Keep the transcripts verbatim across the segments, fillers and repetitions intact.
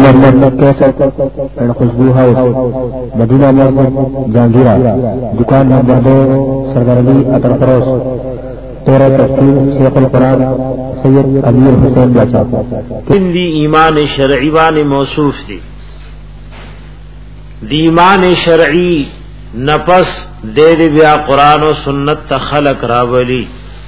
Number cassette and Khushboo house, Madina मस्जिद, जहांगीरा। दुकान नंबर दो, सरदार अली अतर फरोश, तेरह तफसीर शेखुल कुरान सैयद अमीर हुसैन बादशाह। हिंदी ईमान शरई वाने मौसूफ थी। दी ईमान शरई नफस दे दे बिया कुरान और सुन्नत तखलक रावली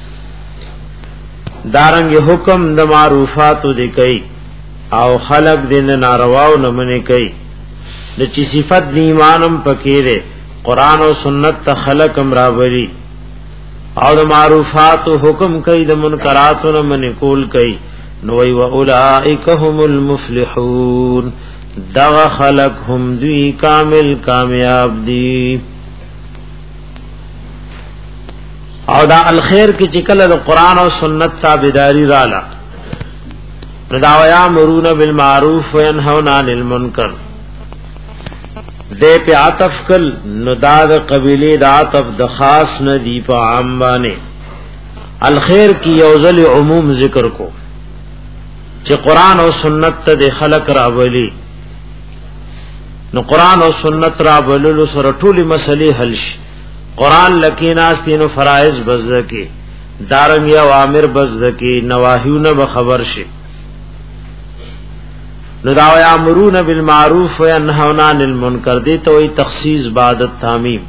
दारंग हुक्म द मारूफात दे कई आओ खलक दिन नारवाओ न मने कई द ची सिफत दी ईमानम पकेरे कुरान और सुन्नत तखलक रावली और द मारूफात हुक्म कई द मुनकरात न मने कोल कई नोई व उलाइका हुमुल मुफ्लिहून, दगा खलक हम दी कामिल कामयाब दी। और दा अलखैर की चिकल द कुरान और सुन्नत ताबेदारी राला दावया मरून बिल मारूफ व यनहौना अनिल मुनकर दे पे आतफ कल नुदाद कबीले दा आतफ द खास नदी पा आम्बाने अलखैर की यौजल उमूम जिक्र को चे कुरान और सुन्नत दे खलक रावली न कुरान और सुन्नत रावलु सर ठूली मसले हलश कुरान लकीनास तीन फराइज बज़की दारंग अवामिर बज़की नवाहियु न बखबर शे नदावया मरून बिल मारूफ व यनहौना अनिल मुनकर दे तो वही तखसीस बादत तामीम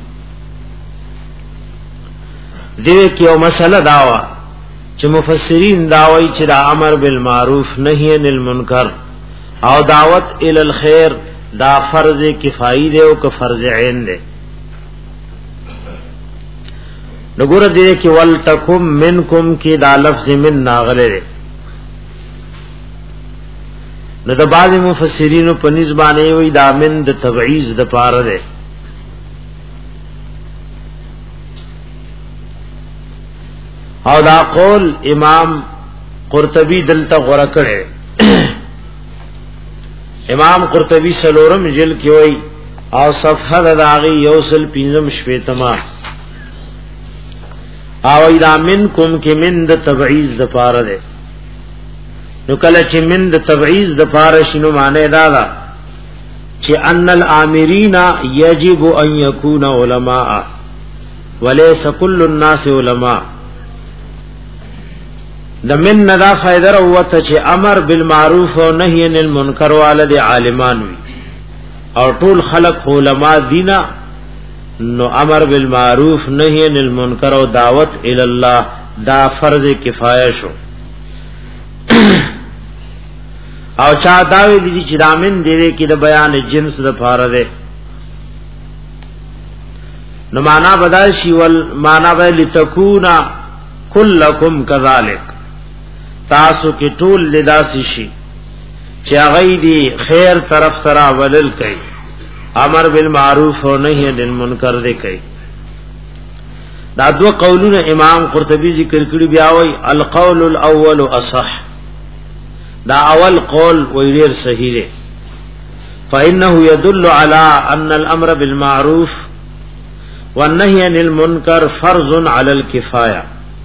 दे कि मसला दावा च मुफस्सिरीन दावई च दा अमर बिल मारूफ नही अनिल मुनकर और दावत इलल खैर दा फर्ज किफाई दे ओ क फर्ज ऐन दे नगुर दे कि वल तकुम मिनकुम की दा लफ्ज मिन नागले दे न द बाज़ मुफस्सिरीन प निस्बाने वही दा मिन द तबईज द पार दे और दा कौल इमाम कुर्तबी दलता गुरा करे इमाम कुर्तबी सलोरम जिल की वही और सफहा दागी यौसल पिंजम श्वेतमा आवई दा मिन कुम के मिन द तबईज द पार दे नु कल चे मिन द तबईज द पार शिनु माने दादा चे अन्नल आमिरीना यजिब अन यकून उलमा वलैस कुल्लु अन्नास उलमा द मिन नदा फायदर हुआ चे अमर बिल मारूफ और नही अनिल मुनकर वाले आलिमान वी और टूल खलक उलमा दीना नो अमर बिल मारूफ नही अनिल मुनकर और दावत इल्लाह दा फर्ज किफायश हो और चा दावे दी चिदामिन देवे की द बयान जिन्स द फार दे न माना बदाशी वल माना वे लितकूना कुल्लकुम कज़ालिक तासु की टूल लिदासी शी चागई दी खैर तरफ तरा वलल कई अमर बिल मारूफ और नहीं अनिल मुनकर दे कई दा दो कौलुन इमाम कुर्तबी जिक्र करी बियावई अल कौलुल अव्वल असह दा अवल कौल वही सही रे फइन्नहु यदुल्लु अला अन्नल अम्र बिल मारूफ वन नही अनिल मुनकर फर्जुन अलल किफाया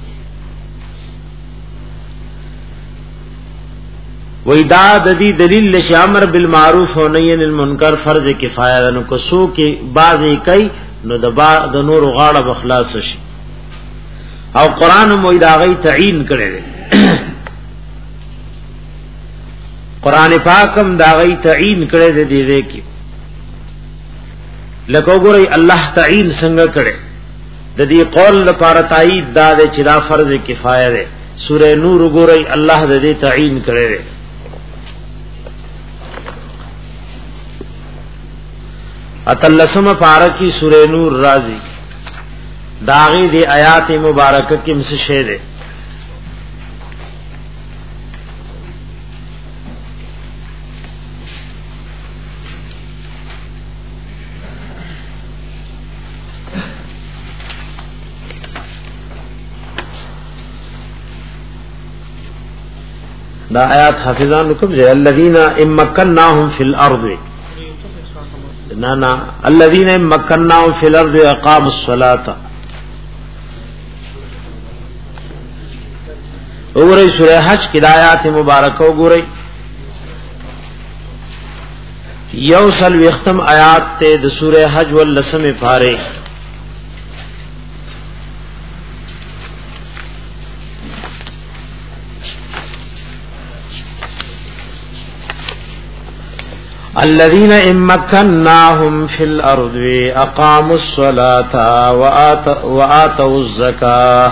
वही दा ददी दलील लशामर बिल मारूफ और नहीं अनिल मुनकर फर्ज किफाया नु को सो के बाज कई नो दबा द नूर गाड़ा बखलास शी और कुरान मोई दागई तईन करे कुरान पाकम दागई तईन करे दे दे दे की लको गोरे अल्लाह तईन संग करे ददी कौल द पार ताईद दा दे चिरा फर्ज किफाया दे सूरह नूर गोरे अल्लाह दे तईन करे दे अतल्लसम पारकी सूरह नूर राजी दागी दे आयात मुबारक किम से शेदे दा आयात हाफिजान हुक्म जे अल्लज़ीना इम्मक्कन्नाहुम फिल अर्द ना ना अल्लज़ीना इम्मक्कन्नाहुम फिल अर्द अक़ामुस सलाता ओरे सूरह हज की आयात मुबारक ओरे یوصل وختم آیات ته د سوره حج ولسم پاره الذين امكنناهم في الارض اقاموا الصلاه واتوا الزكاه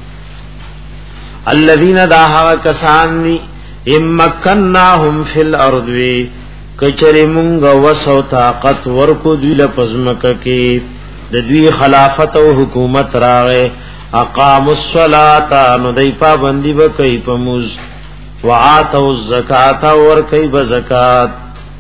الذين داها کسان امكنناهم في الارض کچری مونږ وسو طاقت ورکو دی لپزمک کې د دوی خلافت او حکومت راغې اقاموا الصلاه نو دای پابندی وکي پموز واتوا الزکات ور کوي بزکات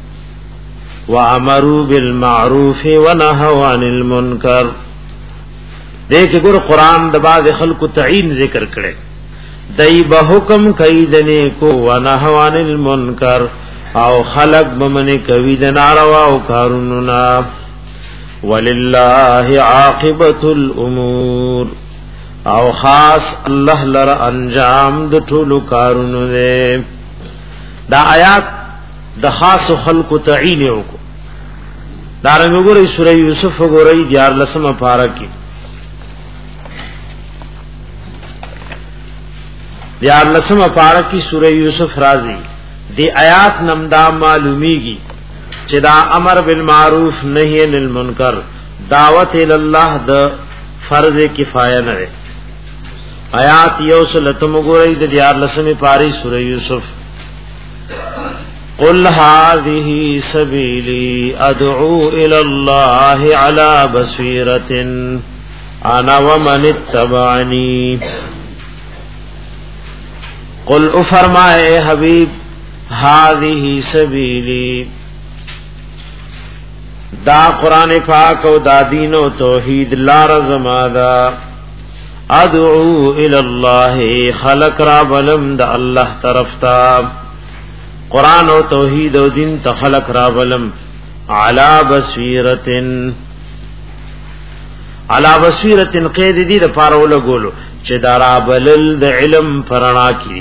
وامروا بالمعروف ونهوا عن المنکر دیکھ ګور قران د باز خلق تعین ذکر کړي دای به حکم کوي د نیکو ونهوا عن المنکر او خلق بمن کوي د ناروا او کارونو نا ولله عاقبۃ الامور او خاص الله لره انجام د ټولو کارونو نه دا آیات د خاص خلق تعین یو کو دا رنګ ګورې سورې یوسف ګورې دیار لسمه پارا کې دیار لسمه پارا کې سورې یوسف راځي دی آیات نمدا معلومیږي چې دا امر بالمعروف نهی عن المنکر دعوت ال الله د فرض کفایه نه آیات یوسلتم ګورې د دیار لسمه پاری سورې یوسف قل هذه سبيلي ادعو الى الله على بصيرة انا ومن اتبعني قل فرمائے حبیب هذه سبيلي دا قران پاک او دا دین او توحید لار زمادا ادعو الى الله خلق را بلم د الله طرف تا قران او توحید او دین ته خلق را بلم علی بصیرتن علی بصیرتن قید دې د پاره ولګولو چې دارا بلل د علم پرانا کی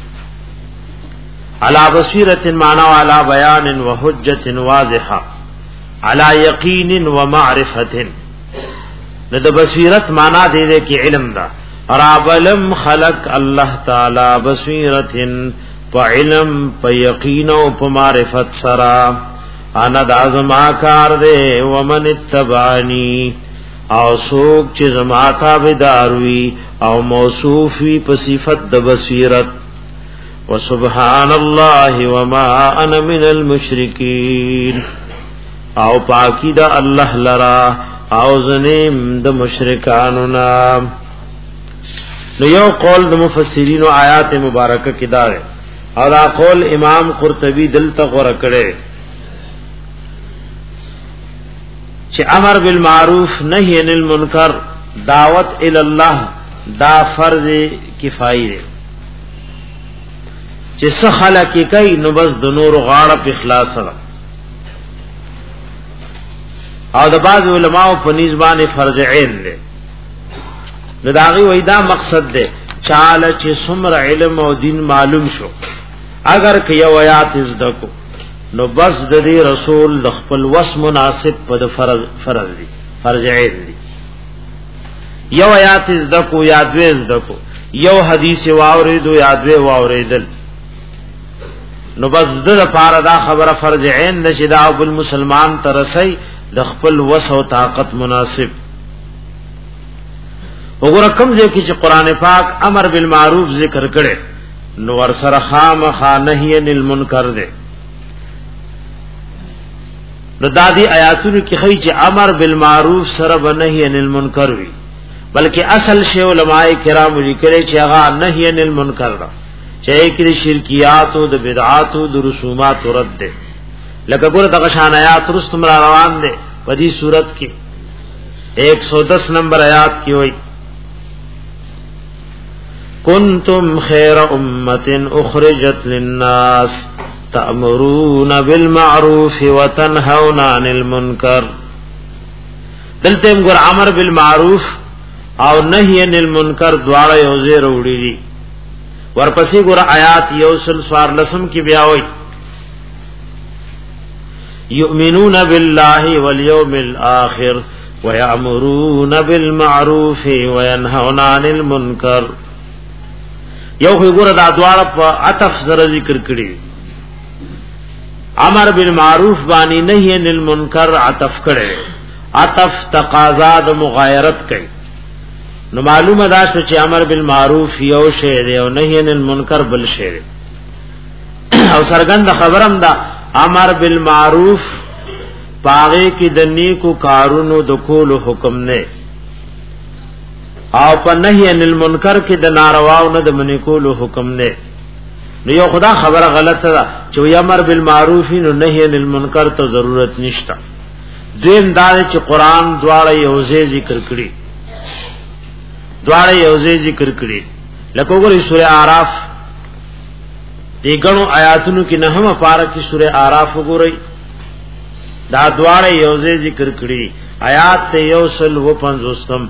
علی بصیرتن معنا علی بیان و حجت واضحه علی یقین و معرفت د بصیرت معنا دې کې علم دا رابلم خلق الله تعالی بصیرتن په علم په یقین او په معرفت سرا انا د ازما کار دے ومن اتبعنی او سوک چې زما تابعدار وي او موصوف وي په صفت د بصیرت وسبحان الله وما انا من المشرکین او پاکی دا الله لرا او زنیم د مشرکانو نام نو یو قول د مفسرین او آیات مبارکه کې دا ہے اور قول امام قرطبی دلته غره کړي چې امر بالمعروف نهی عن المنکر دعوت الی الله دا فرض کفایه دی چې څه خلک کوي نو بس د نور غاړه په اخلاص سره او د بعض علماء په نسبانه فرض عین دی نو داغي وای دا مقصد دی چاله چې څومره علم او دین معلوم شو اگر که یو آیات زدکو نو بس د دې رسول د خپل وس مناسب په فرض فرض دي فرض عین دي یو آیات زدکو یاد وې زدکو یو حدیث واوریدو یاد وې واوریدل نو بس د لپاره دا خبره فرض عین نشي دا بل مسلمان ترسي د خپل وس او طاقت مناسب وګوره کوم ځای کې چې قران پاک امر بالمعروف ذکر کړي نو ور سره خامخا نهی عن المنکر ده نو دادی آیاتونو کې خی چې امر بالمعروف سره بنهی عن المنکر وی بلکې اصل شی علماء کرام لیکلي چې هغه نهی عن المنکر ده چې کې شرکیات او د بدعات او د رسومات رد ده لکه ګوره دغه شان آیات رستم را روان ده په دې صورت کې ایک سو دس نمبر آیات کې وایي کنتم خیر امه اخرجت للناس تأمرون بالمعروف وتنهون عن المنکر دلته موږ امر بالمعروف او نهی عن المنکر دواړه یو ځای وروړي دي ورپسې ګور آیات یو سل سوار لسم کې بیا وایي یؤمنون بالله والیوم الاخر ويأمرون بالمعروف وينهون عن المنکر. یو خو ګوره دا دواړه په عطف سره ذکر کړي، امر بالمعروف باندې نهی عن المنکر عطف کړي، عطف تقاضا د مغایرت کوي. نو معلومه ده چې امر بالمعروف یو شی دی او نهی عن المنکر بل شی دی. او سرګند خبرم ده امر بالمعروف پاغه کې د نیکو کارونو د کولو حکم نه، او په نهی عن المنکر کې د نارواو نه د منی کولو حکم نه. نو یو خدا خبره غلطه ده چې امر بالمعروف نو نهی عن المنکر ته ضرورت نشته. دیم دا چې قران دواړه یوځای ذکر کړي، دواړه یوځای ذکر کړي. لکه وګورئ سورہ اعراف دیګنو آیاتونو کې نه هم پاره کې سورہ اعراف وګورئ، دا دواړه یوځای ذکر کړي. آیات ته یوصل و پنځوستم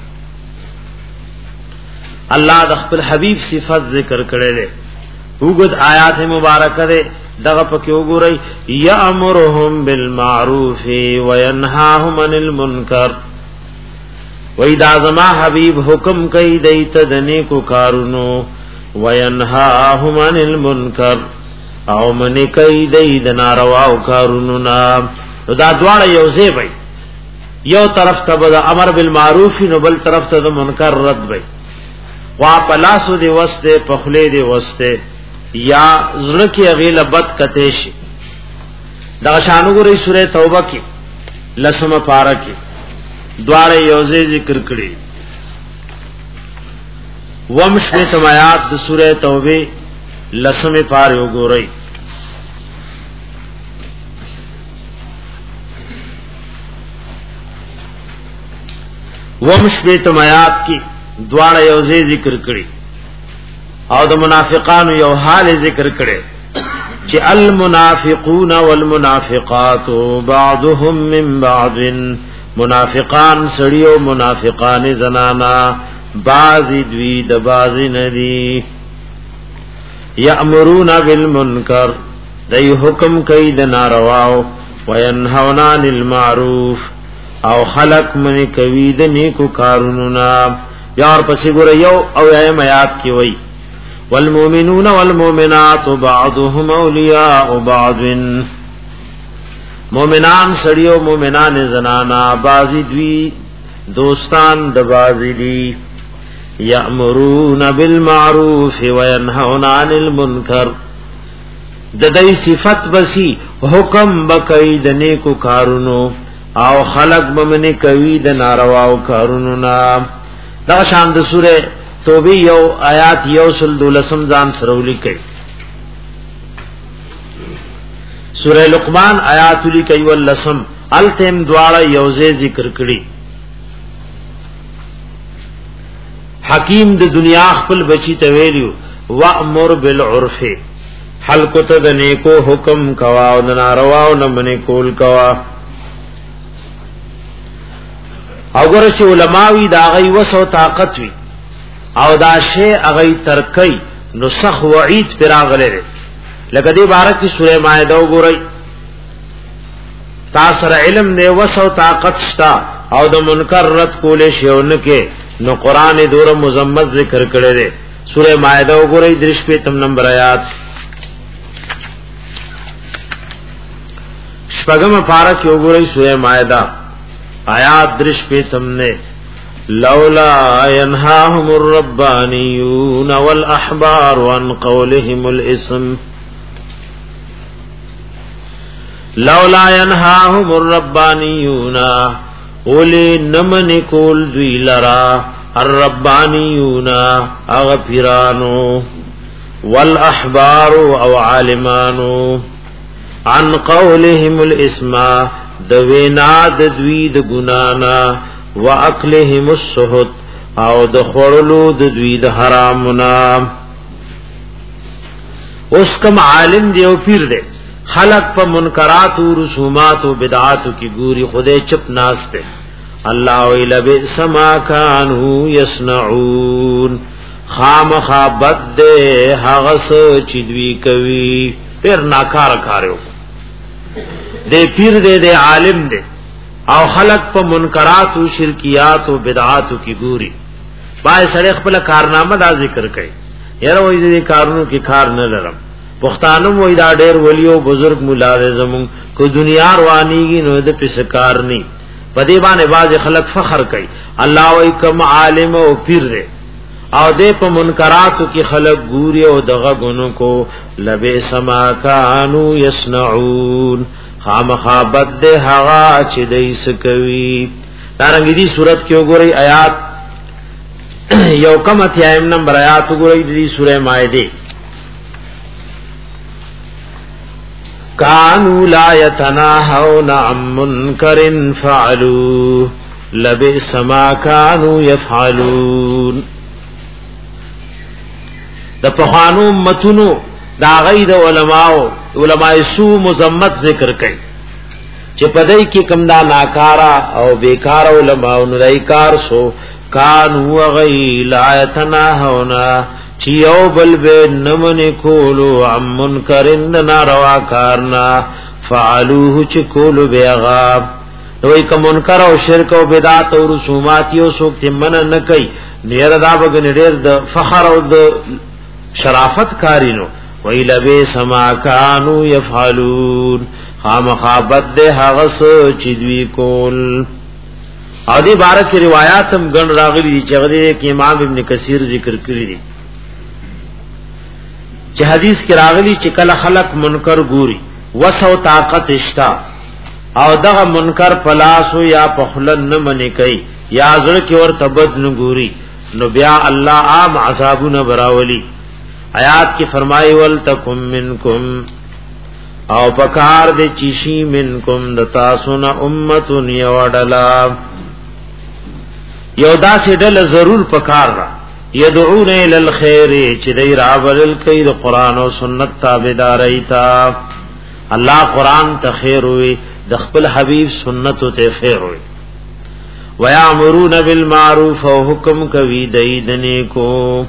الله د خپل حبیب صفات ذکر کړي دي. وګد آیات مبارکه ده دغه پکې وګورئ، یامرهم بالمعروف وینهاهم عن المنکر. وای دا زما حبیب حکم کوي دیت د نیکو کارونو، وینهاهم عن المنکر او منی کوي د نارواو کارونو نا. دا دواړه یوځای وي، یو طرف ته د امر بالمعروف نو بل طرف ته د منکر رد وي. وا پلاسو دی وسته پخله دی وسته یا زړه کې غیله بد کته شي. دا شانو ګورې سورې توبه کې لسمه پارا کې دواړه یوځای ذکر کړي. ومشمه تمات د سورې توبه لسمه پاره وګورئ. ومشمه تمات کې دواړه یوځای ذکر کړي او د منافقانو یو حال ذکر کړي چې المنافقون والمنافقات بعضهم من بعض. منافقان سړي او منافقان زنانا بعضی دوی د بعضی ندي. یامرون بالمنکر دای حکم کوي د نارواو، وینهون عن المعروف او خلق منی کوي د نیکو کارونو نا. یار پسې ګور یو او ایم آیات کې وای والمؤمنون والمؤمنات بعضهم اولیاء بعض. مومنان سړیو مومنان زنانا بعضی دوی دوستان د بعضی دي. یامرون بالمعروف وینهون عن المنکر. د دې صفت بسی حکم بکای د نیکو کارونو او خلق بمنه کوي د نارواو کارونو نا. دا شان د سوره توبه یو آیات یو سل دولسم ځان سرولی کوي. سوره لقمان آیات لیکي ولسم التم دواړه یوځای ذکر کړي. حکیم د دنیا خپل بچی ته ویلو وامر بالعرف، حلق ته د نیکو حکم کوا او د نارواو نه منې کول کوا. او ګره چې علماوی دا غي وسو طاقت وی او دا شی اغه ترکی نو سخ وعید پر اغله. لکه دې بارک کی سوره مائده وګورئ، تاسو علم نه وسو طاقت شتا او د منکر رد کولې شیونه کې نو قران دور مزمت ذکر کړي دي. سوره مائده وګورئ درش په تم نمبر آیات شپږم پارا کې وګورئ سوره مائده آیات درش په تم نه لولا ينهاهم الربانيون والاحبار عن قولهم الاسم. لولا ينهاهم الربانيون اولی نمن کول دوی لرا الربانیون اغفرانو والاحبار او عالمانو عن قولهم الاسم دوینا د دوی د ګنانا واکلهم السحت او د خورلو د دوی د حرامنا. اوس کوم عالم دی او پیر دی خلق په منکرات او رسومات او بدعات کی ګوري خدای چپ ناشته. الله ویل بسما كانوا يصنعون، خام خابت هغه څه چې دوی کوي پیر ناکار کارو. دې پیر دې دې عالم دې او خلق په منکرات او شرکیات او بدعات کی ګوري بای سره خپل کارنامه دا ذکر کوي یره وې دې کارونو کې کار نه لرم پښتانو وې دا ډېر ولیو بزرگ مولا اعظم کو دنیا روانيږي نو دې پسکار ني پدې باندې باز خلق فخر کوي الله وې کم عالم او پیر دې او دې په منکراتو کې خلق ګوري او دغه غونو کو لبه سما کانو یصنعون خامخابت دې هغه چې دې سکوي دارنګ دې صورت کې وګورئ آیات یو کم اتیایم نمبر آیات وګورئ دې سورہ مائده کانوا لا یتناهون عن منکر فعلوا لبئس ما كانوا يفعلون د پخوانو متونو دا غید علماء علماء سو مذمت ذکر کړي چې پدای کې کم دا ناکارا او بیکار علماء نو کار سو کانوا غیلاتنا هونا چیو بل به نمن کولو عم منکرن ناروا کارنا فعلوه چ کولو بیغاب دوی کوم منکر او شرک او بدعت او رسومات یو څوک چې من نه کوي نیر دا بغن ډیر د فخر او د شرافت کارینو ویل به سما کانوا يفعلون خامخابت ده هغه چې دوی کول او دې بارک روایت هم ګڼ راغلي چې هغه کې امام ابن کثیر ذکر کړی دي چې حدیث کې راغلي چې کله خلق منکر ګوري وسو طاقت اشتا او دغه منکر پلاسو یا پخلن نه منی کوي یا زړه کې ور تبد نه ګوري نو بیا الله عام عذابونه براولي آیات کی فرمائی ولتکم منکم او پکار دے چیشی منکم دتا سنا امتن یوڈلا یودا سے ڈل ضرور پکار را یدعون الالخیر چدی رابلل کئی دا قرآن و سنت تابداری تا اللہ قرآن تخیر ہوئی دخپل حبیب سنت تے خیر ہوئی ویامرون بالمعروف و حکم کوي دیدنے کو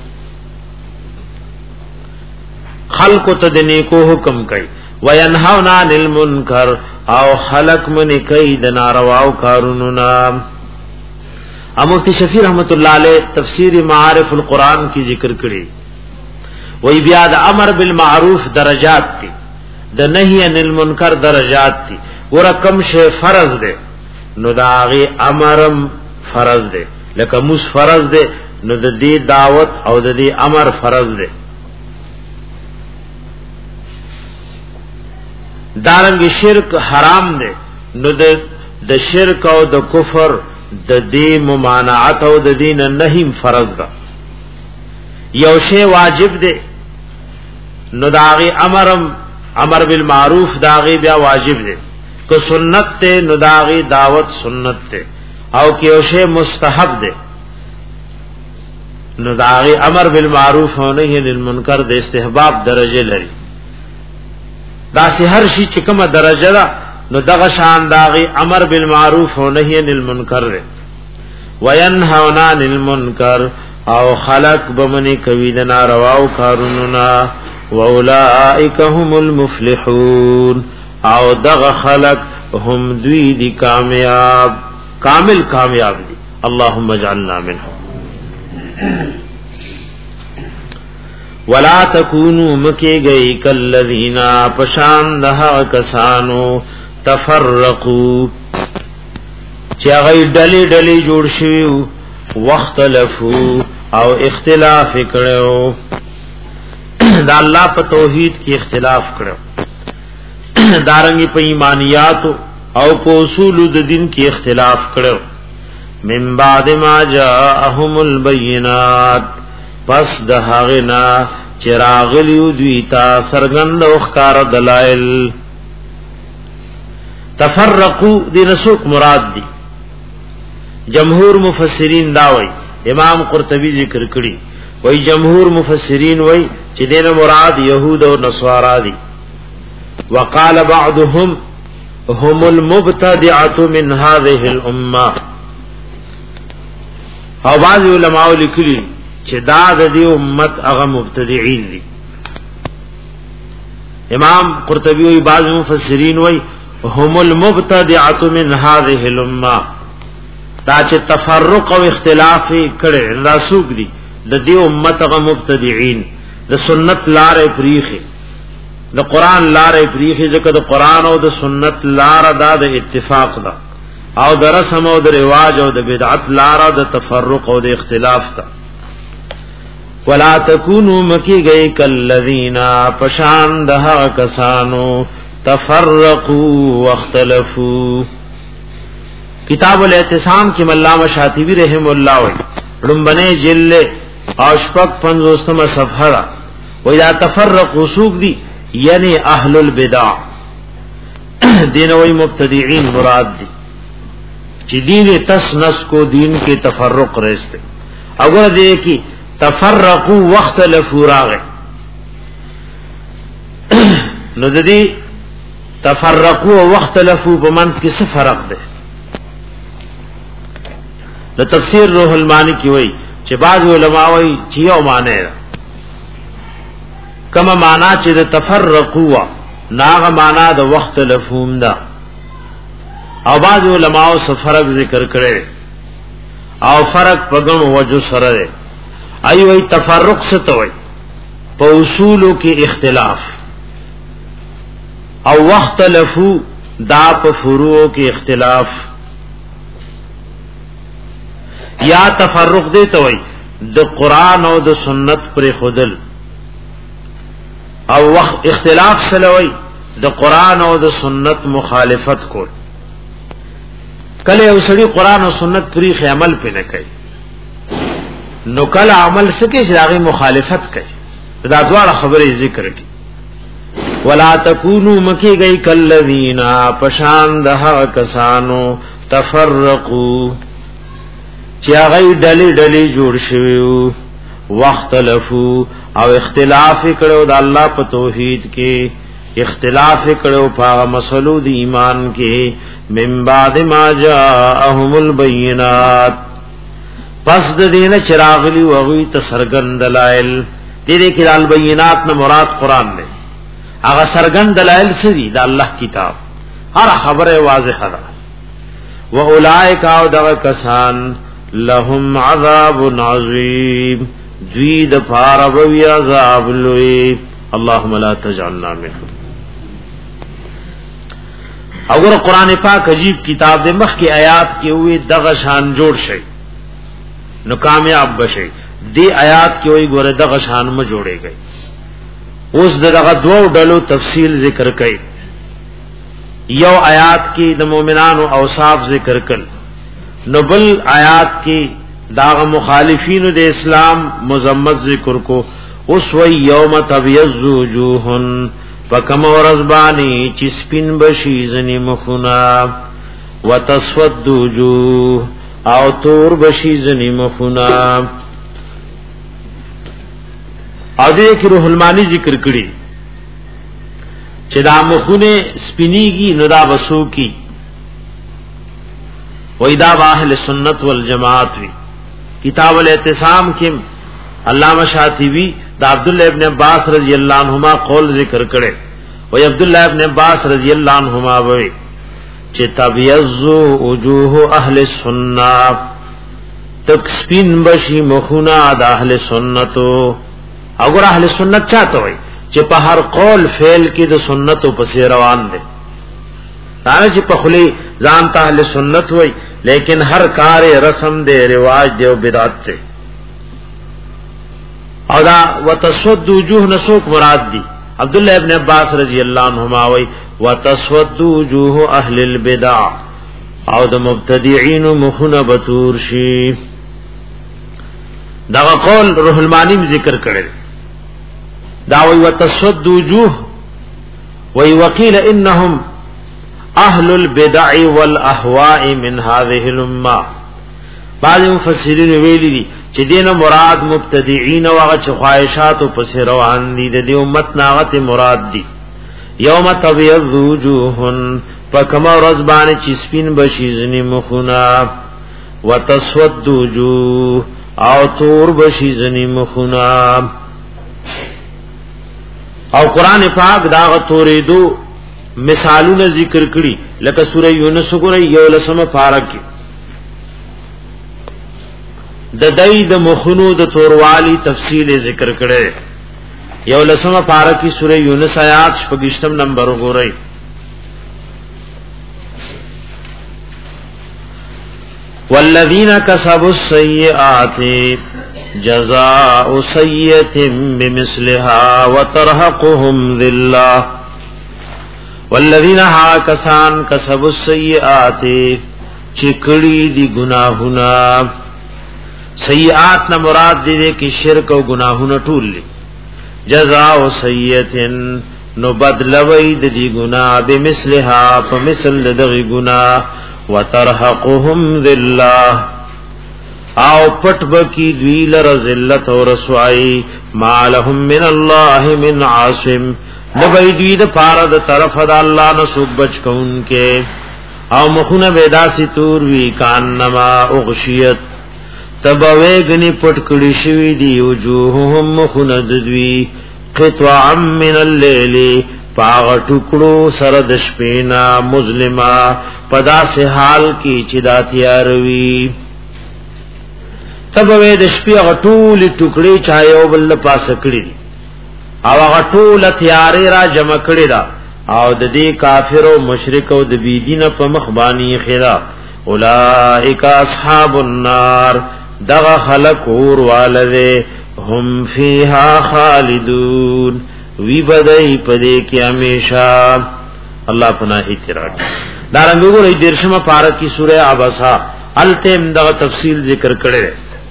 خلق تدنی کو حکم کوي وینهون عن المنکر او خلق من کوي د ناروا او کارونو نام امفتی شفیع رحمت اللہ علیہ تفسیر معارف القرآن کی ذکر کړي وی بیا د امر بالمعروف درجات دي د نهی عن المنکر درجات دي ورکم شی فرض ده نو داغي امرم فرض ده لکه مس فرض ده نو د دې دعوت او د دې امر فرض ده دارنګ شرک حرام ده نو د د شرک او د کفر د دې ممانعت او د دین نهیم فرض ده یو شی واجب ده نو داغي امرم امر بالمعروف داغي بیا واجب ده کو سنت ته نو داغي دعوت سنت ته او کیو شی مستحب ده نو داغي امر بالمعروف او نهی عن المنکر د استحباب درجه لري دا سه هر شي چې کومه درجه ده نو دغه شان داغي امر بالمعروف او نهی عن المنکر وینهون عن المنکر او خلق بمنی کوي د ناروا او کارونو واولائک هم المفلحون او دغه خلق هم دوی دی کامیاب کامل کامیاب دی اللهم اجعلنا منهم ولا تکونوا مکی گئی کالذین پشان دها کسانو تفرقوا چا غي ډلې ډلې جوړ شوی واختلفوا او اختلاف کړو دا الله په توحید کې اختلاف کړو دارنګي په ایمانیات او په اصول د دین کې اختلاف کړو من بعد ما جاءهم البينات پس د هغه نا چراغلیو دوی تا سرګند او ښکار دلائل تفرقوا دین سوق مراد دی جمهور مفسرین دا وای امام قرطبی ذکر کړي وای جمهور مفسرین وای چې دین مراد يهود او نصارا دي وقال بعضهم هم المبتدعه من هذه الامه او بعض علماء لیکلي چې دا د دې امت هغه مبتدعين دي امام قرطبی وی بعض مفسرین وی هم المبتدعه من هذه الامه، دا چې تفرق او اختلاف کړي راسوک دي د دې امت غ مبتدعين، د سنت لارې پریخي، د قران لارې پریخي، ځکه د قران او د سنت لار دا د اتفاق ده، او د رسم او د رواج او د بدعت لار د تفرق او د اختلاف ده. ولا تکونوا مکی گئی کالذین پشان دها کسانو تفرقوا واختلفوا. کتاب الاعتصام کی علامہ شاطبی رحم اللہ وی رنبنے جل اشفق پنځوستمه صفحه و اذا تفرقوا سوق دی یعنی اهل البدع دین وی مبتدعين مراد دی چې دین تس نس کو دین کے تفرق رستے. اگر دے کی تفرقوا واختلفوا راغ نو د دې تفرقوا واختلفوا په منځ کې څه فرق دی؟ د تفسیر روح المانی کی وای چې بعض علما وای چې یو معنی ده، کما معنا چې د تفرقوا ناغه معنا د واختلفوا ده، او بعض علما او فرق ذکر کړي او فرق په ګڼو وجو سره ده. ای وای تفرق څه ته وای؟ په اصولو کې اختلاف، او واختلفوا دا په فروع کې اختلاف. یا تفرق دې ته وای د قران او د سنت پر خودل، او وخت اختلاف سلوي د قران او د سنت مخالفت کول. کله یو سړي قران او سنت پرې عمل پې نه کوي، نو کله عمل سکه چې هغه مخالفت کوي. دا دواړه خبرې ذکر کی. ولا تکونوا مکی گئی کالذین پشان دها کسانو تفرقوا چې هغه ډلې ډلې جوړ شوی، واختلفوا او اختلاف کړو د الله په توحید کې، اختلاف کړو په مسلو د ایمان کې، من بعد ما جاءهم البینات پس د دینه چراغلی وغوی ته سرګند دلائل. دې دې کې البینات نه مراد قران دی، هغه سرګند دلائل سری د الله کتاب، هر خبره واضحه ده. واولائک او دغه کسان لهم عذاب عظیم دوی د فاربوی عذاب لوی. اللهم لا تجعلنا منهم. اگر قران پاک عجیب کتاب دے مخ کی آیات کی ہوئی دغه شان جوړ شي نو کامیاب بشي. دی آیات کی ہوئی ګوره دغه شان م جوړے گئی. اوس دغه دوه ډلو تفصیل ذکر کړي. یو آیات کی د مؤمنانو اوصاف ذکر کړي، نو بل آیات کی داغ مخالفین د اسلام مذمت ذکر کو. اس وی یوم تبیض وجوهن فکم ورزبانی چسپین بشی زنی مخنا، وتسود وجوه او تور بشی زنی مخنا. او دې کې روح المانی ذکر کړي چې دا مخونه سپینیږي نو دا بسو کی وېدا اهل سنت والجماعت وی. کتاب الاعتصام کې علامہ شاطبی دا عبد الله ابن عباس رضی اللہ عنہما قول ذکر کړي، وی عبد الله ابن عباس رضی اللہ عنہما وی چې تبیض وجوه اهل السنه تک سپین بشی مخونه د اهل سنتو. اگر اهل سنت چاته وي چې په هر قول فعل کې د سنتو پسې روان دي، دا چې په خلی ځان ته اهل سنت وي لیکن هر کار رسم دے رواج دے او بدعت تے. او دا وتسود وجوه نسوک مراد دی. عبداللہ ابن عباس رضی اللہ عنہما وی وتسود وجوه اهل البدع او د مبتدعين مخن بتور شي. دا قول روح المانی ذکر کړي. دا وی وتسود وجوه وی وقيل انهم اهل البدع والاهواء من هذه الامه. بعض مفسرین ویلي دي چې دینه مراد مبتدعين او هغه خواهشات او پس روان دي د دې امت ناغت مراد دي. یوم تبیض وجوه فکما رزبان چسپین بشی زنی مخنا، وتسود وجوه او تور بشی زنی مخنا. او قران پاک دا غتورې دو مثالونه ذکر کړي لکه سوره یونس وګورئ یو لسمه پارک د دای د مخونو د توروالی تفصیل ذکر کړي یو لسمه پارک سوره یونس آیات شپږشتم نمبر وګورئ والذین کسبوا السیئات جزاء سیئة بمثلها وترهقهم ذلة والذین ها کسان کسبوا السیئات چکړي دي گناهونه سیئات نہ مراد دې کې شرک او گناهونه ټول دي جزاء سیئة نو بدلوي د دې ګناه بمثلها په مثل دغه ګناه وترهقهم ذلة او پټب کی دوی لر ذلت او رسوائی ما لهم من الله من عاصم نبی دوی د پاره د طرف د الله نه سوک بچ کون کې او مخونه ودا سی تور وی کانما اغشیت تبوی گنی پټ کړي شوی دی وجوههم مخونه دوی قطعا من الليل پاغ ټکړو سره د شپې نا مظلمه پدا سے حال کی چدا تیاروي تبوی د شپې غټول ټکړي چایو بل پاس کړي او غټول تیارې را جمع کړي دا او د دې کافر او مشرک او د بيدینه په مخبانی خیرا اولائک اصحاب النار دغه خلق اور والده هم فیها خالدون وی بدای پدې کې همیشه الله پناهی تیراټ دا رنګ وګورئ درشمه پارک کی سوره عبسا التم دغه تفصیل ذکر کړي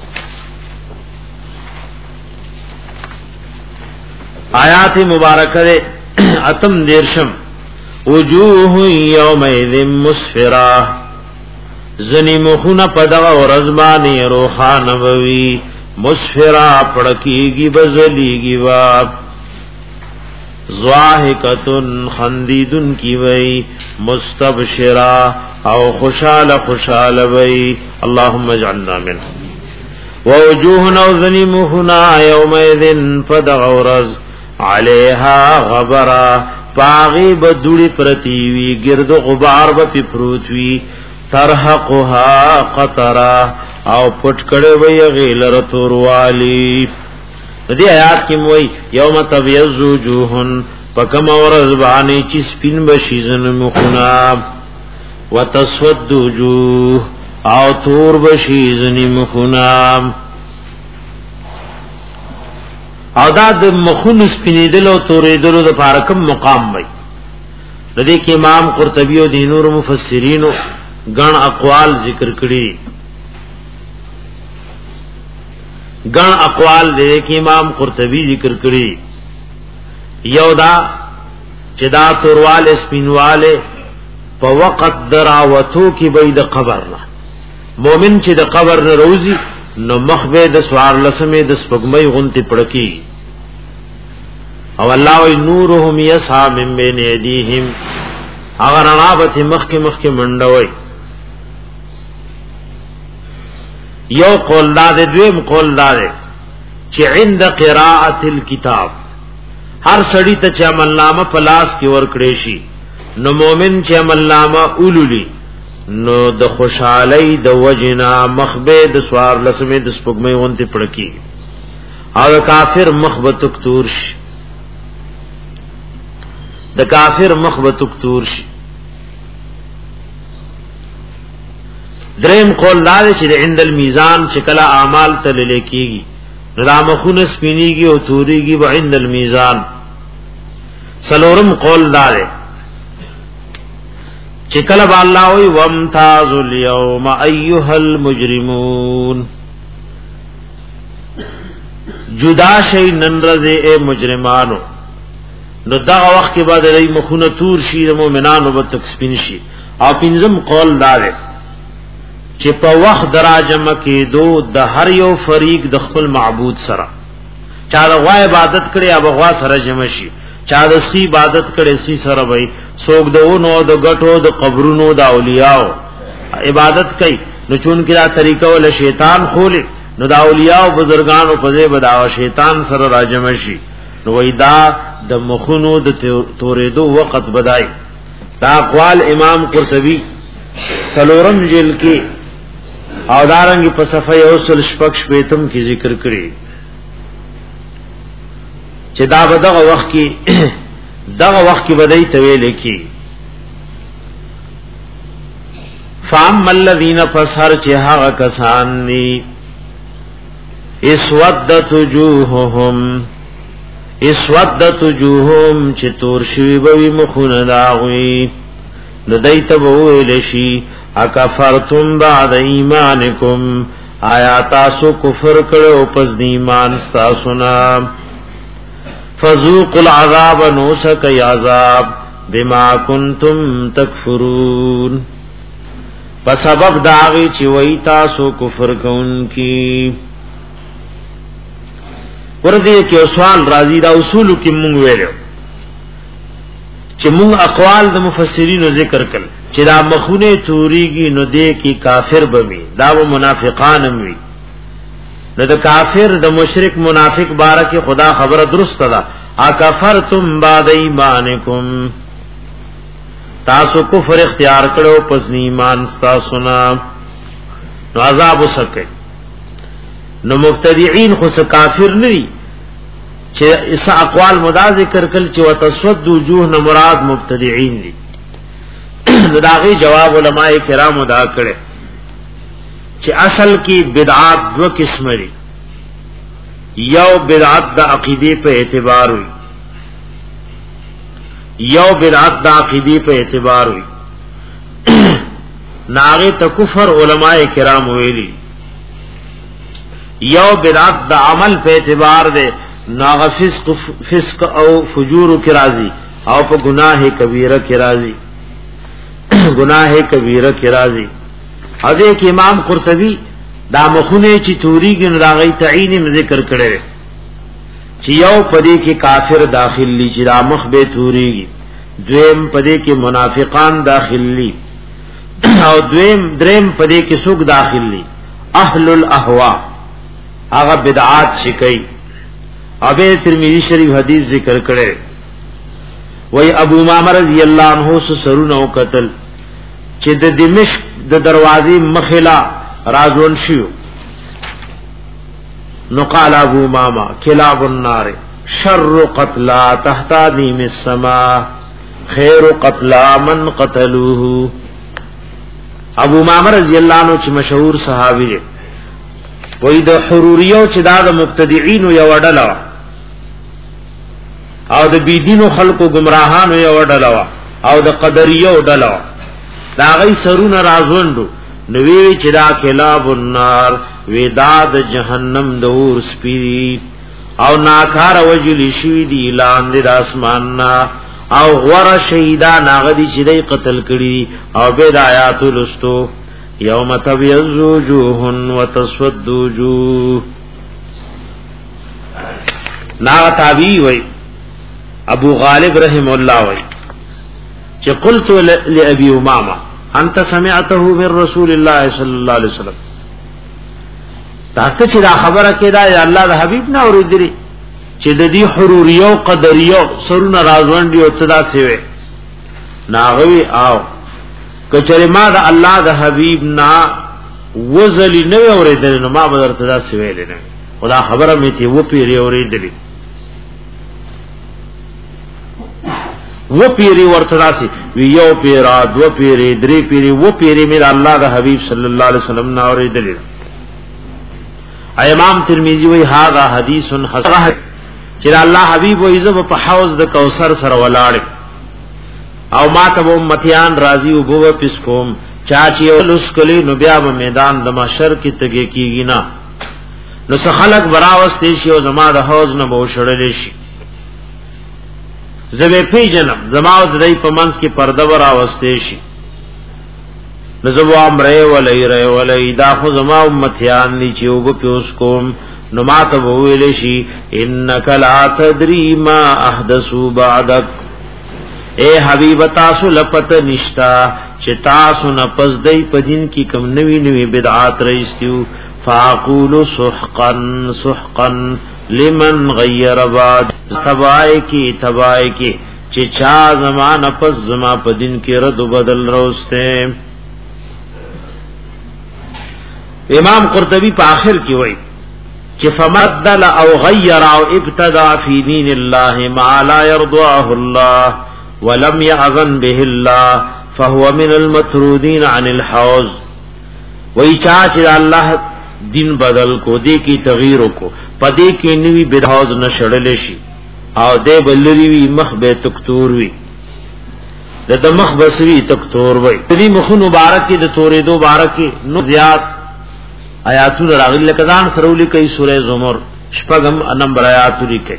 آیات مبارکه اتم دیرشم وجوه یومئذ مسفرہ زنی مخونه پدغه ورزبانی روخان ووی مسفرہ پڑکیگی بزلیگی واب ضاحکتن خندیدن کی وی مستبشرہ او خوشال خوشال وی اللهم اجعلنا منه ووجوه نوزنی مخنا یومئذن پدغه ورز علیها غبرا پاغی بدوڑی پرتیوی گرد غبار با پی پروتوی ترحقها قطرا او پٹکڑے وی غیلر توروالی دی آیات کی موئی یوم تبیز وجوہن پکم ورزبانی چی سپین بشیزن مخناب و تسود وجوہ او تور بشیزن مخناب او دا د مخون سپینیدل او توریدلو د پارکم مقام وای د دې کې امام قرطبی او د نور مفسرینو غن اقوال ذکر کړي غن اقوال د دې کې امام قرطبی ذکر کړي یو دا چې دا تورواله سپینواله په وخت دراوتو کې به د قبر نه مؤمن چې د قبر نه روزي نو مخبه د سوار لسمه د سپګمې غونتی پړکی او الله وی نورهم یسا من بین یدیهم اگر رابط مخک مخک منډوي یو قول داد دویم قول داد چې عند قراءه الكتاب هر سړی ته چې عمل نامه پلاس کې ور کړی شي نو مؤمن چې عمل نامه اولولي نو د خوشحالی د وجنا مخبه د سوار لسمه د سپګمې وونته پړکی او کافر مخبتک تورش د کافر مخبتک تورش دریم قول لار چې عند المیزان چې کلا اعمال تل لیکيږي رامخون سپینیږي او توريږي و عند المیزان سلورم قول لار چې کله با الله وي وامتاز اليوم ايها المجرمون جدا شي ننرزه اے مجرمانو نو دا وخت کې بعد لای مخونه تور شي د مؤمنانو په تکسپین شي او پنځم قول دار چې په وخت دراجم کې دو د هر یو فریق د خپل معبود سره چا د غوا عبادت کړي او غوا سره جمع شي چا د سی عبادت کړي سی سره وای سوګ دو نو د غټو د قبرونو د اولیاء عبادت کوي نو چون کړه طریقه ول شیطان خولي نو د اولیاء او بزرګانو په ځای بداو شیطان سره راجم شي نو وای دا د مخونو د توریدو وخت بدای. دا اقوال امام قرطبی سلورم جلد کې او دارنګ په صفحه اوسل شپږ شپیتم کې ذکر کړی چې دا بدغه وخت کې دغه وخت کې بدای تویل کی. فاما الذین فسر چې هغه کسان دي اسودت وجوههم اسودت وجوههم چې تور شوی به مخونه داوي ندیت بویل شي اکفرتم بعد ایمانکم آیا تاسو کفر کړو پس د ایمان تاسو نه فذوقوا العذاب نوسک عذاب بما کنتم تکفرون په سبب داغي چې وای تاسو کفر کوونکی. ورته کې سوال راځي دا اصول کې مونږ ویلو چې مونږ اقوال د مفسرینو ذکر کړل چې دا مخونه توریږي نو دې کې کافر بمي دا و منافقان وي. نو د کافر د مشرک منافق بارکه خدا خبره درست ده اکفرتم بعد ایمانکم تاسو کفر اختیار کړو پس ایمان تاسو نه نو عذاب وسکه. نو مبتدعين خو کافر نه دي چې اس اقوال مدا ذکر کړل چې وتسود وجوه نه مراد مبتدعين دي. نو داغي جواب علماء کرام ادا کړي چې اصل کې بدعات دو قسم دي. یو بدعت د عقیده په اعتبار وي یو بدعت د عقیده په اعتبار وي ناغه ته کفر علماء کرام ویلي. یو بدعت د عمل په اعتبار ده ناغه فسق فسق او فجور کی راضی او په گناہ کبیره کی راضی گناہ کبیره کی راضی. حضرت امام قرطبی دا مخونه چې توریږي نو راغی تعین ذکر کړي چې یو پدې کې کافر داخلي چې را مخ به توریږي دویم پدې کې منافقان داخلي او دویم دریم پدې کې څوک داخلي اهل الاهواء هغه بدعات شکی. ابي ترمذی شریف حدیث ذکر کړي وای ابو امامه رضی الله عنه سرونه او قتل چې د دمشق د دروازې مخلا رازون شیو نو قال ابو امامه کلاب النار شر قتلا تحت دیم السماء خیر قتلا من قتلوه. ابو امامه رضی الله عنه چې مشهور صحابي دی وې د حروریو چې دا د مبتدعين یو ډله او د بيدینو خلقو گمراهانو یو ډله او د قدریو ډله دا غي سرونه رازوندو نوې چې دا کلاب النار وداد جهنم د اور سپی او ناکار وجلی شوی دی اعلان د اسمان نا او غور شهیدان هغه دي چې دی قتل کړي او به د آیات لستو یوم تبیض وجوه وتسود وجوه. نا تابعی وای ابو غالب رحم الله وای چې قلت لابي امامه انت سمعته من رسول الله صلی الله علیه وسلم تاسو چې دا خبره کېدا یا الله د حبیب نه اوریدلی چې د دې حروریو قدریو سرونه رازوندي او صدا سیوي ناغوي او کچره ما د الله د حبیب نا وزلی نه اوریدل نو ما به درته دا سیوي نه خدا خبره مې ته و پیری اوریدلی و پیری ورتداسي یو پیرا دو پیری درې پیری و پیری مې الله د حبیب صلی الله علیه وسلم نا اوریدل. امام ترمذی وی هاذا حدیث حسن چې الله حبیب و عزت په حوض د کوثر سره ولاړ او ما ته امتیان راضی او بو پسکوم چا چې ولس کلی نو بیا په میدان د محشر کې تګي کیږي نه نو څه خلق براوستې شي او زما د حوض نه بو شړل شي زبې پی جنم زما او دای په منځ کې پرده براوستې شي نزو امره ولای ر ولای دا خو زما امتیان دي چې وب پیوس کوم نو ما ته ویل شي انک لا تدری ما احدثوا بعدک اے حبیب تاسو لپت نشتا چې تاسو نه پس دای په دین کې کم نوی نوی بدعات رئیستیو فاقول سحقا سحقا لمن غیر بعد تبای کی تبای کی چې چا زمان پس زما په دین کې رد بدل روسته. امام قرطبی په آخر کې وایي چې فمدل او غیر او ابتدع فی دین الله ما لا يرضاه الله ولم يأذن به الله فهو من المطرودين عن الحوض. وای چا چې الله دین بدل کو دې کی تغییر کو پدې کې نوی بدحوز نشړل شي او دې بلری وی مخ به تکتور وی د مخ بسوی تکتور وی دې مخ مبارک کې د تورې دو مبارک نو زیات آیاتونه راغلي لکه ځان سرولي کوي سوره زمر شپږم نمبر آیات لیکي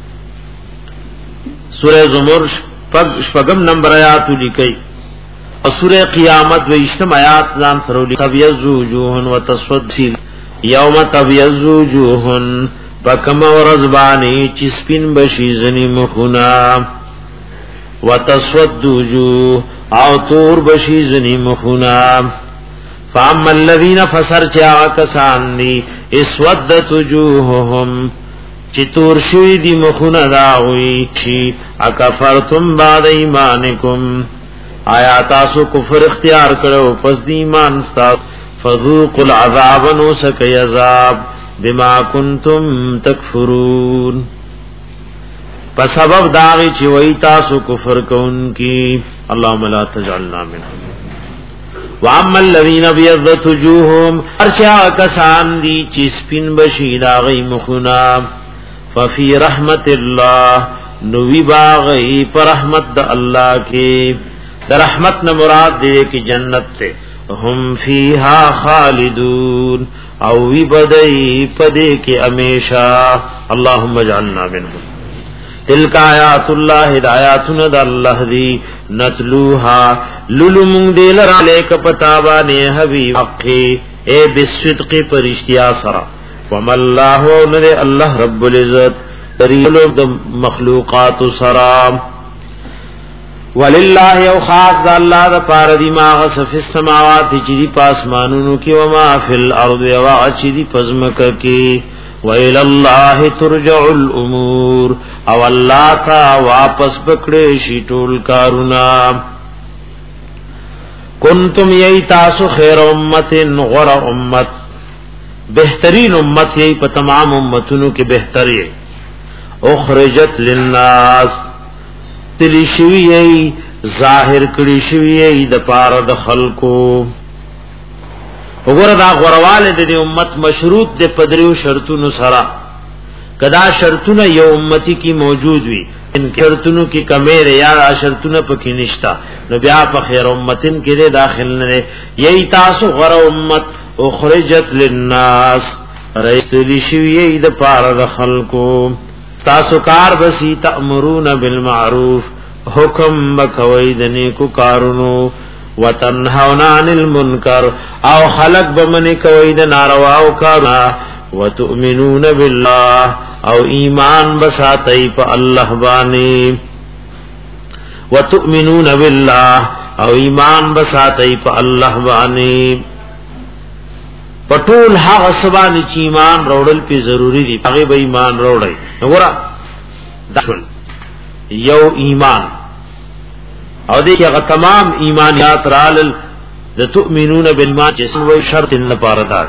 سوره زمر شپږم نمبر آیات لیکي او سوره قیامت ویشتم آیات ځان سرولي تبيز وجوهن وتسود یوم تبيز وجوهن پکم ورزبانی چسپین بشی زنی مخونا وتسود وجوه او تور بشی زنی مخونا فاما الذين فسر چا کسان دی اسودت وجوههم چتور شوی دی مخونه داوی چی اکفرتم بعد ایمانکم آیا تاسو کفر اختیار کړو پس دی ایمان تاسو فذوقوا العذاب نو سکی عذاب بما کنتم تکفرون په سبب داغی چې وای تاسو کفر کوونکی اللهم لا تجعلنا منهم. واما الذين بيضت وجوههم ارشا کسان دی چې سپین بشي داغی مخنا ففي رحمت الله نوی باغی پر رحمت د الله کې د رحمت نه مراد دې کې جنت ته هم فیها خالدون او وی بدای پدې کې همیشا. اللهم اجعلنا منهم. تلک آیات الله ہدایاتنا د الله دی نتلوها للم دل را لیک پتاوا نه حبیب حقی اے بالصدق پرشتیا سرا وم الله نور الله رب العزت تریل د مخلوقات سرا وللہ او خاص د الله د پار دی ما غصف السماوات چې دی پاسمانونو کې و ما فی الارض و چې دی پزمک کې وَإِلَى اللَّهِ تُرْجَعُ الْأُمُورُ او الله تا واپس پکړې شي ټول کارونه. کنتم یی تاسو خیر امتن غر امت بهترین امت یی په تمام امتونو کې بهتر یی اخرجت للناس تلی شوی یی ظاهر کړي شوی یی د پاره د خلقو. وګوره دا غرواله د امت مشروط د پدریو شرطونو سره کدا شرطونه یو امتی کی موجود وي ان شرطونو کی کمې یا شرطونه پکې نشتا نو بیا په خیر امتن کې داخل نه یی تاسو غر امت اخرجت للناس رسل شوی د پاره د خلقو تاسو کار بسی تأمرون بالمعروف حکم بکوي د نیکو کارونو وتنهون عن المنکر او خلق بمن کوي د ناروا او کارونه وتؤمنون بالله او ایمان بساتای په الله باندې وتؤمنون بالله او ایمان بساتای په الله باندې پټول هغه سبا چې ایمان راوړل په ضروری دي هغه به ایمان راوړي وګوره داخل یو ایمان او دې هغه تمام ایمانیات رال د تؤمنون بالما چې وی شرط نه پاره ده.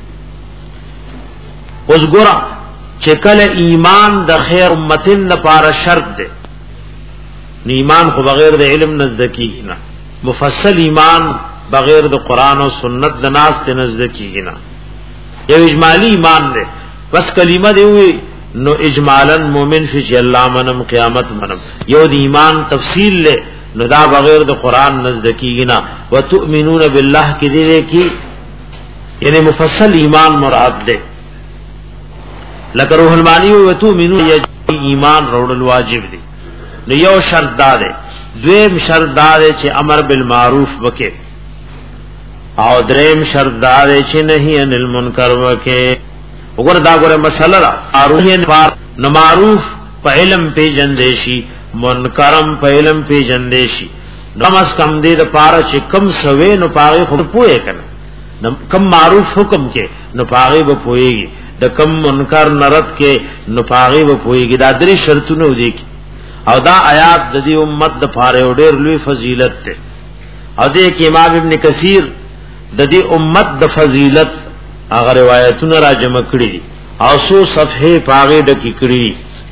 اوس ګور چې کله ایمان د خیر امتن نه پاره شرط ده ایمان خو بغیر د علم نزدکی نه مفصل ایمان بغیر د قران او سنت د ناس ته نزدکی نه یو اجمالی ایمان ده بس کلمه دی وی نو اجمالا مومن فی چې الله منم قیامت منم یو د ایمان تفصیل له نو دا بغیر د قران نزدکیږي نه وتؤمنون بالله کې دې کې یعنی مفصل ایمان مراد ده لکه روح المانی وتؤمنون ایمان روړل واجب دي نو یو شرط ده دویم شرط ده چې امر بالمعروف وکي او دریم شرط ده چې نهی عن المنکر وکي. وګوره دا ګوره مسله را اروهن پار نو معروف په علم پیجن دیشي منکرم په علم پیجن دیشي نماز کم دې د پاره چې کم سوي نو پاره خو پوهه کنه کم معروف حکم کې نو پاره به پوهيږي د کم منکر نرد کې نفاغي و پويږي دا درې شرطونه ودي او دا آیات د دې امت د پاره ډېر لوی فضیلت ته او دې کې امام ابن کثیر د دې امت د فضیلت هغه روایتونه را جمع کړي او سو صفحه پاغه د کی کړي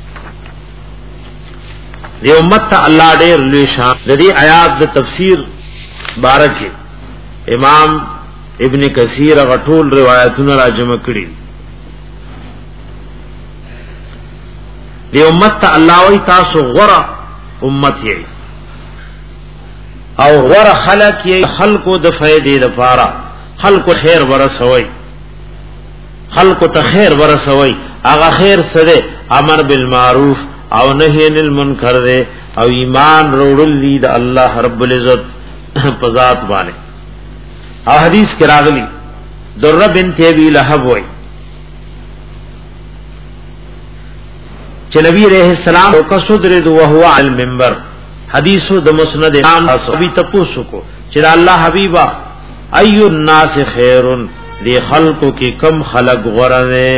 دې امت ته الله ډېر لوی شان د دې آیات د تفسیر بارکه امام ابن کثیر غټول روایتونه را جمع کړي دی امت ته الله وی تاسو غره امت یې او غره خلق یې خلقو د فائدې لپاره خلقو خیر ورسوي خلقو ته خیر ورسوي هغه خیر سره امر بالمعروف او نهی عن المنکر ده او ایمان وروړل دي د الله رب العزت په ذات باندې او حدیث کې راغلی در بنت ابي لهب وای چې نبی رحم السلام او کسدر دو هو علی المنبر حدیثو د مسند امام ابي تپوسو کو چې الله حبیبا ايو الناس خير دی خلقو کې کم خلق غره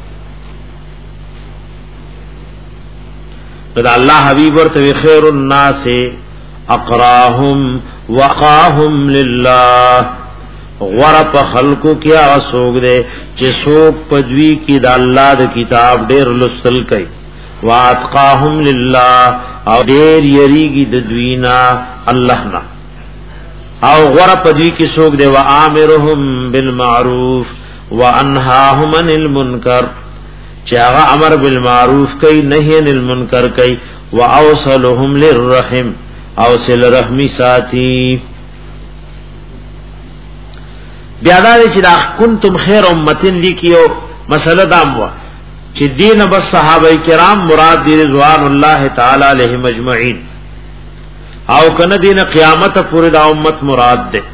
دا الله حبیب ورته خير الناس اقراهم وقاهم لله غره په خلقو کې اسوګ دے چې سوق پدوی کې د الله د کتاب ډېر لسل کوي واتقاهم لله او ډېر یریږي د دوینا الله نه او غره پدوی کې سوق دے وامرهم بالمعروف وانهاهم عن المنکر چې هغه امر بالمعروف کوي نهي عن المنکر کوي واوصلهم للرحم او صله رحمی ساتي بیا دا چې دا کنتم خیر امتین لیکيو مسله دام وا چې دین بس صحابه کرام مراد دي رضوان الله تعالی علیهم اجمعین او کنه دین قیامت پورې دا امت مراد ده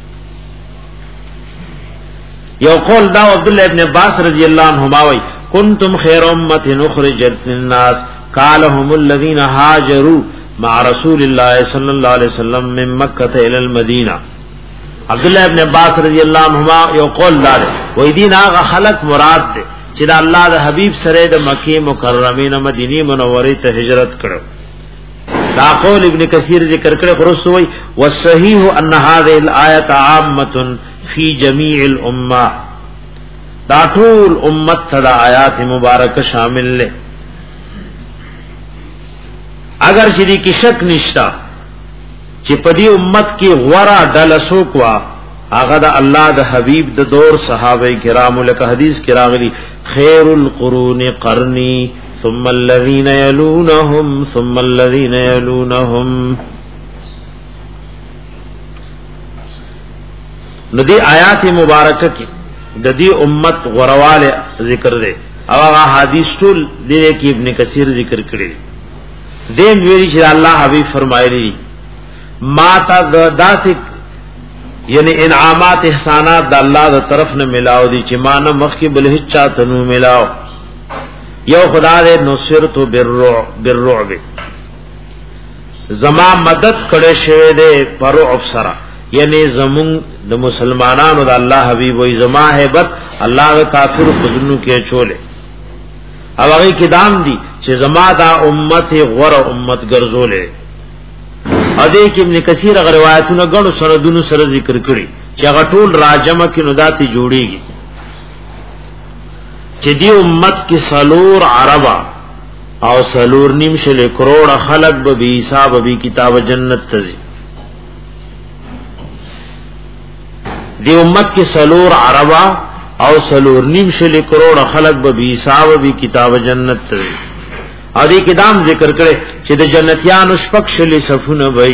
یو قول دا عبد الله ابن عباس رضی الله عنهما وی کنتم خیر امه اخرجت للناس قالهم الذين هاجروا مع رسول الله صلی الله علیه وسلم من مکه الى المدینه عبد الله ابن عباس رضی الله عنهما یو قول دار وې دین هغه خلق مراد ده چې د الله د حبیب سره د مکه مکرمه نه مدینه منوره ته هجرت کړو دا قول ابن کثیر ذکر کړي خرسوي والصحيح ان هذه الايه عامه فی جميع الامه دا ټول امت صدا آیات مبارکه شامل لے اگر چې دې کې شک نشتا چې په دې امت کې غورا ډلسو کوا هغه د الله د حبیب د دور صحابه کرام لکه حدیث کې راغلي خیر القرون قرنی ثم الذين يلونهم ثم الذين يلونهم ندی آیات مبارکه کې د دې امت غرواله ذکر دی او هغه حدیث ټول دې کې ابن کثیر ذکر کړی دین ویری چې الله حبیب فرمایلی ما تا داسک یعنی انعامات احسانات د الله د طرف نه ملاو دي چې ما نه مخکې بل هیڅ چاته نو ملاو یو خدا دې نصرت بالرعب بالرعب زما مدد کړي شوی دې پرعب سره یعنی زمون د مسلمانانو د الله حبیب وې زما hebat الله کافر خذنو کې چولې او هغه کې دام دي چې زما دا امت غره امت ګرځولې ا دې کې ابن کثیر روایتونه غنو سندونو سره ذکر کړي چې هغه ټول راجمه کې نداتي جوړيږي چې دې امت کې سلور عربا او سلور نیم شل کروڑ خلق به حساب به کتاب جنت تزي دی امت کی سلور عربا او سلور نیم شل کروڑ خلق به حساب به کتاب جنت ته ا دې کدام ذکر کړي چې د جنتیانو شپږ شل صفونه وای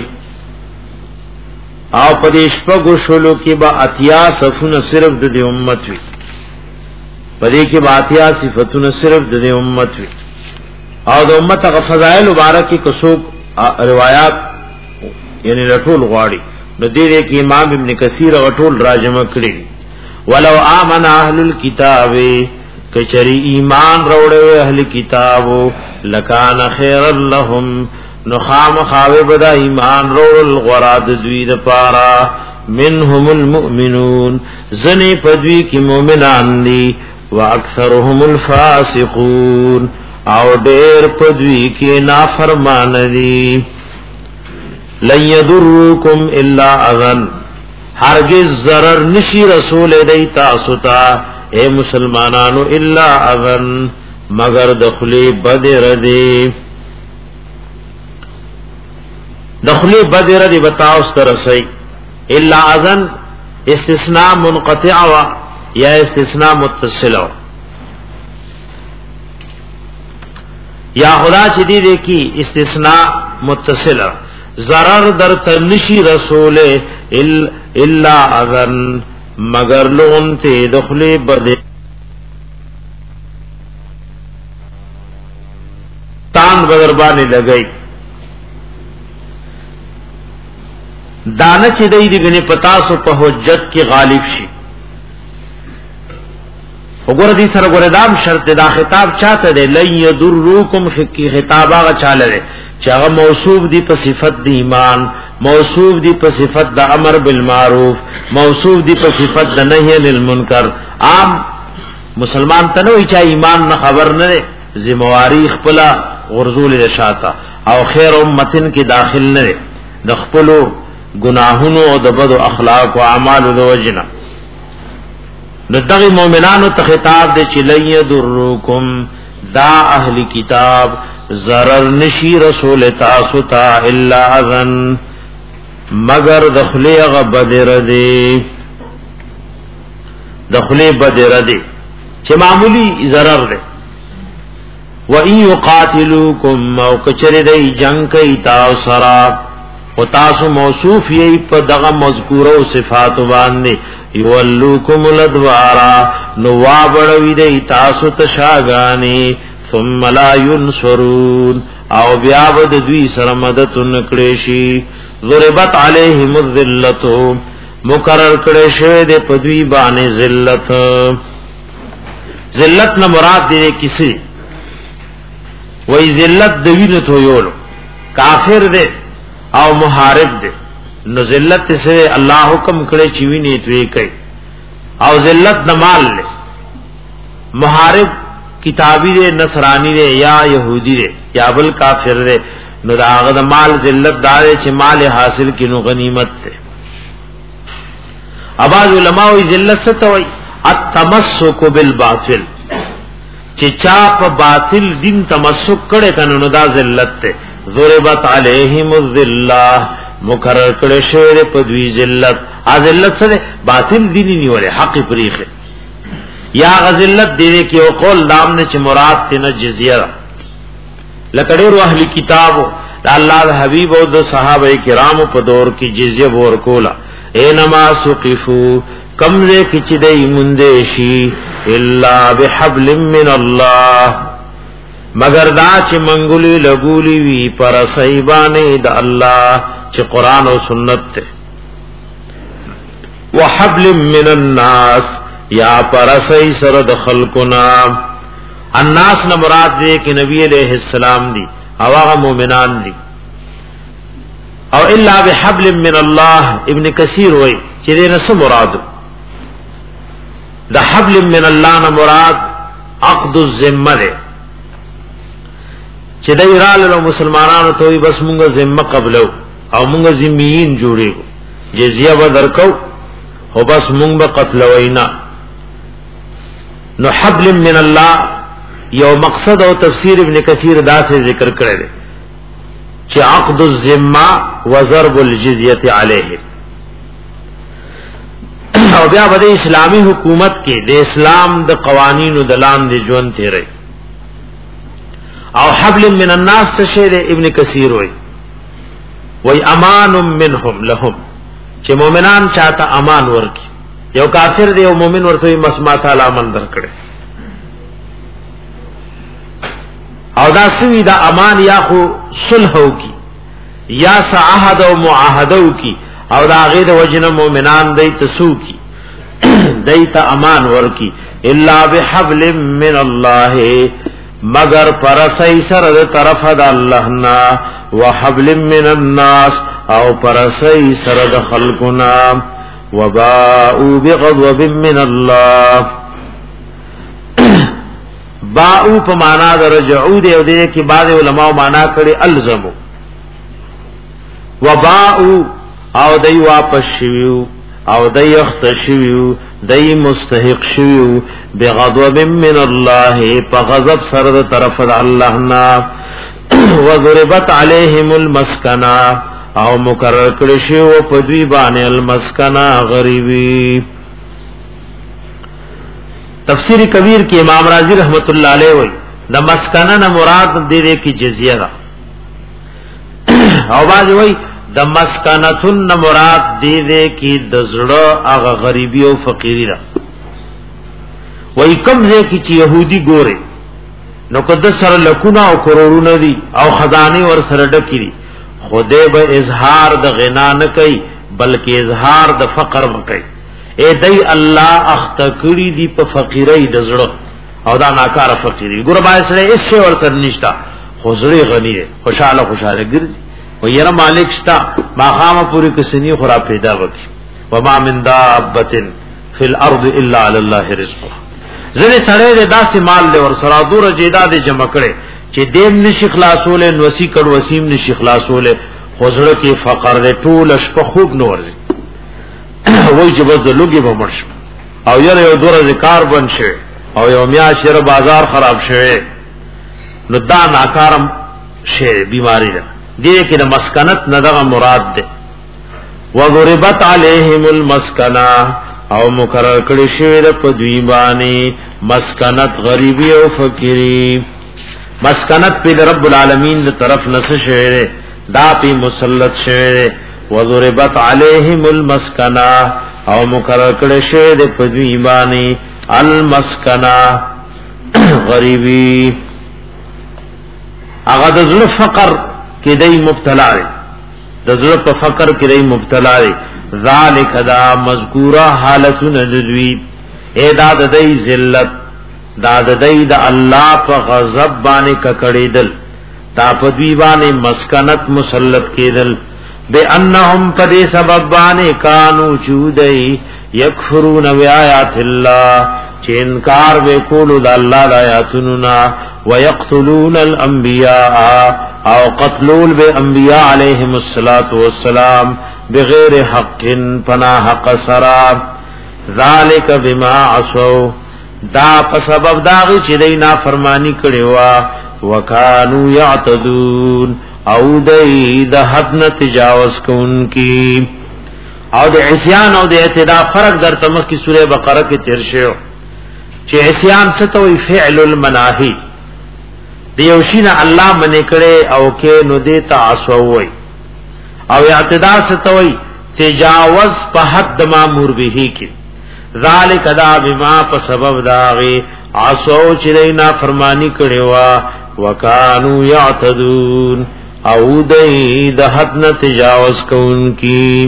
او په دې شپږ شلو کې با اتیا صفونه صرف د دې امت وي په دې کې با اتیا صفاتونه صرف د دې امت وي او د امت غ فضائل مبارکي کوڅو روایت یعنی رټول غواړي نو دې کې امام ابن کثیر غټول راجمه کړی ولو امن اهل الكتاب کچری ایمان روړې اهل کتابو لکان خیر لهم نخام خاوب دا ایمان روړل غراد دوی د پارا منهم المؤمنون زنی پدوی کی مؤمنان دي واکثرهم الفاسقون او ډېر پدوی کې نافرمان دي. لن يضركم الا اذى هرگز ضرر نشي رسول دی تاسو ته اے مسلمانانو الا اذى مگر دخلی بدر دی دخلی بدر دی بتاو سترسي الا اذن استثناء منقطع یا استثناء متصل یا خدا چې دی دی کی استثناء متصل ضرر در تنشی رسول الا اذن مگر لون ته دخلی بدر تان بدر باندې لګئی دانه چې دی دغه پتا سو په حجت کې غالب شي. وګوره دې سره ګوره دام شرط دا خطاب چاته دی لن یضرکم کی خطاب هغه چاله دی چې هغه موصوف دی په صفت دی ایمان، موصوف دی په صفت د امر بالمعروف، موصوف دی په صفت د نهی عن المنکر. عام مسلمان ته نو چې ایمان نه خبر نه دی ذمہواری خپل غرزول شاته او خیر امتن کې داخل نه دی د خپلو گناہونو او د بد اخلاق او اعمال د وجنه. نو دغه مؤمنانو ته خطاب دی چې لن یضرکم دا اهل کتاب ضرر نشی رسول تاسو ته الا اذن مگر دخلی غ بدر دی دخلی بدر دی چې معمولی ضرر دی. و ان یقاتلوکم او کچری دی جنگ کوي تاسو سره او تاسو موصوف یې په دغه مذکوره صفات باندې یولوکم الادوارا نو وابړوي دی تاسو ته شاګانی ثم لا ينصرون او بیا ود دوی سره مدد نکړي شي. ضربت علیهم الذلت مقرر کړي شه د پدوی باندې ذلت. ذلت نه مراد دی کسی وای ذلت د وینې ته یولو کافر دی او محارب دی نو ذلت سے الله حکم کړي چې ویني توي کوي او ذلت د مال له محارب کتابی دے نصرانی دے یا یہودی دے یا بل کافر دے نو دا هغه د مال ذلت دار چې مال حاصل کینو غنیمت ته. اباظ علماء وی ذلت څه ته وای التمسک بالباطل چې چا په باطل دین تمسک کړي کنه نو دا ذلت ته. ضربت علیہم الذلہ مقرر کړي شوی په دوی ذلت. ا ذلت څه باطل دین نیولې حق پریخه یا غذلت دیوے کی او قول دام نے چ مراد تینا جزیہ لکڑیر اہل کتابو اللہ دا حبیب او دا صحابہ کرام په دور کی جزیہ ور کولا اینما سقفو کمزے کی چدئی مندشی الا بحبل من اللہ مگر دا چ منگولی لگولی وی پر صیبانے دا اللہ چ قرآن و سنت تے وحبل من الناس یا پرسی سر د خلقنا. الناس نہ مراد دے کہ نبی علیہ السلام دی او هغه مومنان دی او الا بحبل من الله. ابن کثیر وای چې دې نه څه مراد د حبل من الله نه مراد عقد الذمه ده چې دای رال مسلمانانو ته بس مونږه ذمه قبلو او مونږه ذمین جوړو جزیه و درکو او بس مونږ به قتل وینا. نو حبل من الله یو مقصد او تفسیر ابن کثیر دا سے ذکر کړی دی چې عقد الذمه و ضرب الجزیه علیه او بیا د اسلامی حکومت کې د اسلام د قوانینو د لاندې ژوند تیری او حبل من الناس څه دی ابن کثیر وای وای امان منهم لهم چې مؤمنان چاته امان ورکی یو کافر دی او مومن ورته مسما تعالی امن درکړي او دا سوی دا امان یا خو صلح کی یا سعهد او معاهده کی او دا غیر وجنه مؤمنان دی تسو کی دیتا امان ورکی الا بحبل من الله مگر پرسای سره د طرف د الله نا وحبل من الناس او پرسای سره د خلقنا وباءوا بغضب من الله باء په معنا د رجعو دی او دې کې بعض علماء معنا کړي الزمو وباء او دای واپس شویو او دای اختشویو دای مستحق شویو بغضب من الله فغضب سره د طرف د الله نا وضربت عليهم المسكنه او مقرر کړی شو په دوی باندې المسکنا غریبی. تفسیر کبیر کې امام رازی رحمت الله علیه وایي د مسکنا نه مراد دې کې جزیه ده او باز وایي د مسکنتن نه مراد دې کې د زړه هغه غریبی او فقیری ده. وایي کوم ځای کې چې يهودي ګوره نو کده سره لکونه او کرورونه دي او خزانه ور سره ډکې دي خدای به اظهار د غنا نه کوي بلکې اظهار د فقر وکړي. اے دای الله اختکړي دی په فقیرای د زړه او دا ناکار فقیری ګور بای سره هیڅ ور سره نشتا خو زړه غنی دی خوشاله خوشاله ګرځي و یره مالک شتا ما خامه پوری کسنی خورا پیدا وکي وما من دابه فی الارض الا علی الله رزقها. زنه سره داسې مال له ور سره دور جیداد جمع کړي چې دیم نشي خلاصول نوسی کړه وسیم نشي خلاصول خوزړه کې فقر دې ټول شپه خوب نور دي وای چې بس لوګي به مرش او یره یو دوره ذکر بن شي او یو میا شهر بازار خراب شي نو دا ناکارم شي بیماری ده دې کې د مسکنت نه دغه مراد ده. وضربت عليهم المسکنه او مقرر کړی شوی د په دوی باندې مسکنت غریبی او فقیری. مسکنت په رب العالمین د طرف نس شوی دا په مسلط شوی وضربت عليهم المسکنه او مقرر کړی شوی د په دوی باندې المسکنه غریبی. هغه د زړه فقر کې دای مبتلا دی د زړه په فقر کې دای مبتلا دی. ذالک دا مذکورہ حالتون دوی اے دا د دای ذلت دا د دای د الله په غضب باندې ککړېدل دا په دوی باندې مسکنت مسلط کېدل بانهم قد سبب باندې کانوا چودای یکفرون بیاات الله چې انکار وکولو د الله د آیاتونو نا ويقتلون الانبیاء او قتلول به انبیاء علیهم الصلاۃ والسلام بغیر حق پناہ قصرا. ذالک بما عصوا دا په سبب داغي چې دای نافرمانی کړي وا وکانو یعتدون او دای د حد نه تجاوز کوونکی او د عصیان او د اعتداء فرق در تمخ کی سوره بقره کې تیر شو چې عصیان څه ته وی فعل المناهی دیوشینه الله منې کړي او کې نو دې تعصو وای او اعتداء څه ته وی تجاوز په حد مامور به کې. ذالک دا بما په سبب داغي عصو چې نه فرمانی کړي وا وکانو یعتدون او دای د حد نه تجاوز کوونکی.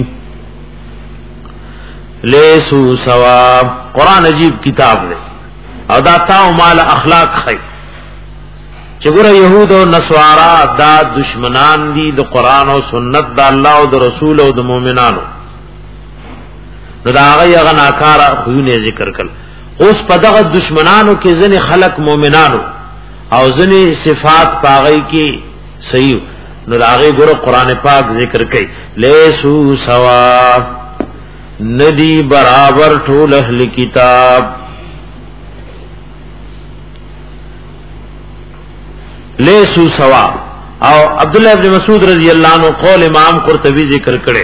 لیسو ثواب قران عجیب کتاب دی او دا تا مال اخلاق خی چې ګوره يهود او نصارا دا دشمنان دي د قران او سنت د الله او د رسول او د مؤمنانو. نو دا هغه هغه ناکاره خوونه ذکر کړل. اوس په دغه دشمنانو کې ځنې خلق مؤمنانو او ځنې صفات پاغي کې صحیح. نو دا هغه ګوره قران پاک ذکر کوي لیسو سوا ندی برابر ټول اهل کتاب. لیسو سوا او عبد الله ابن مسعود رضی اللہ عنہ قول امام قرطبی ذکر کړي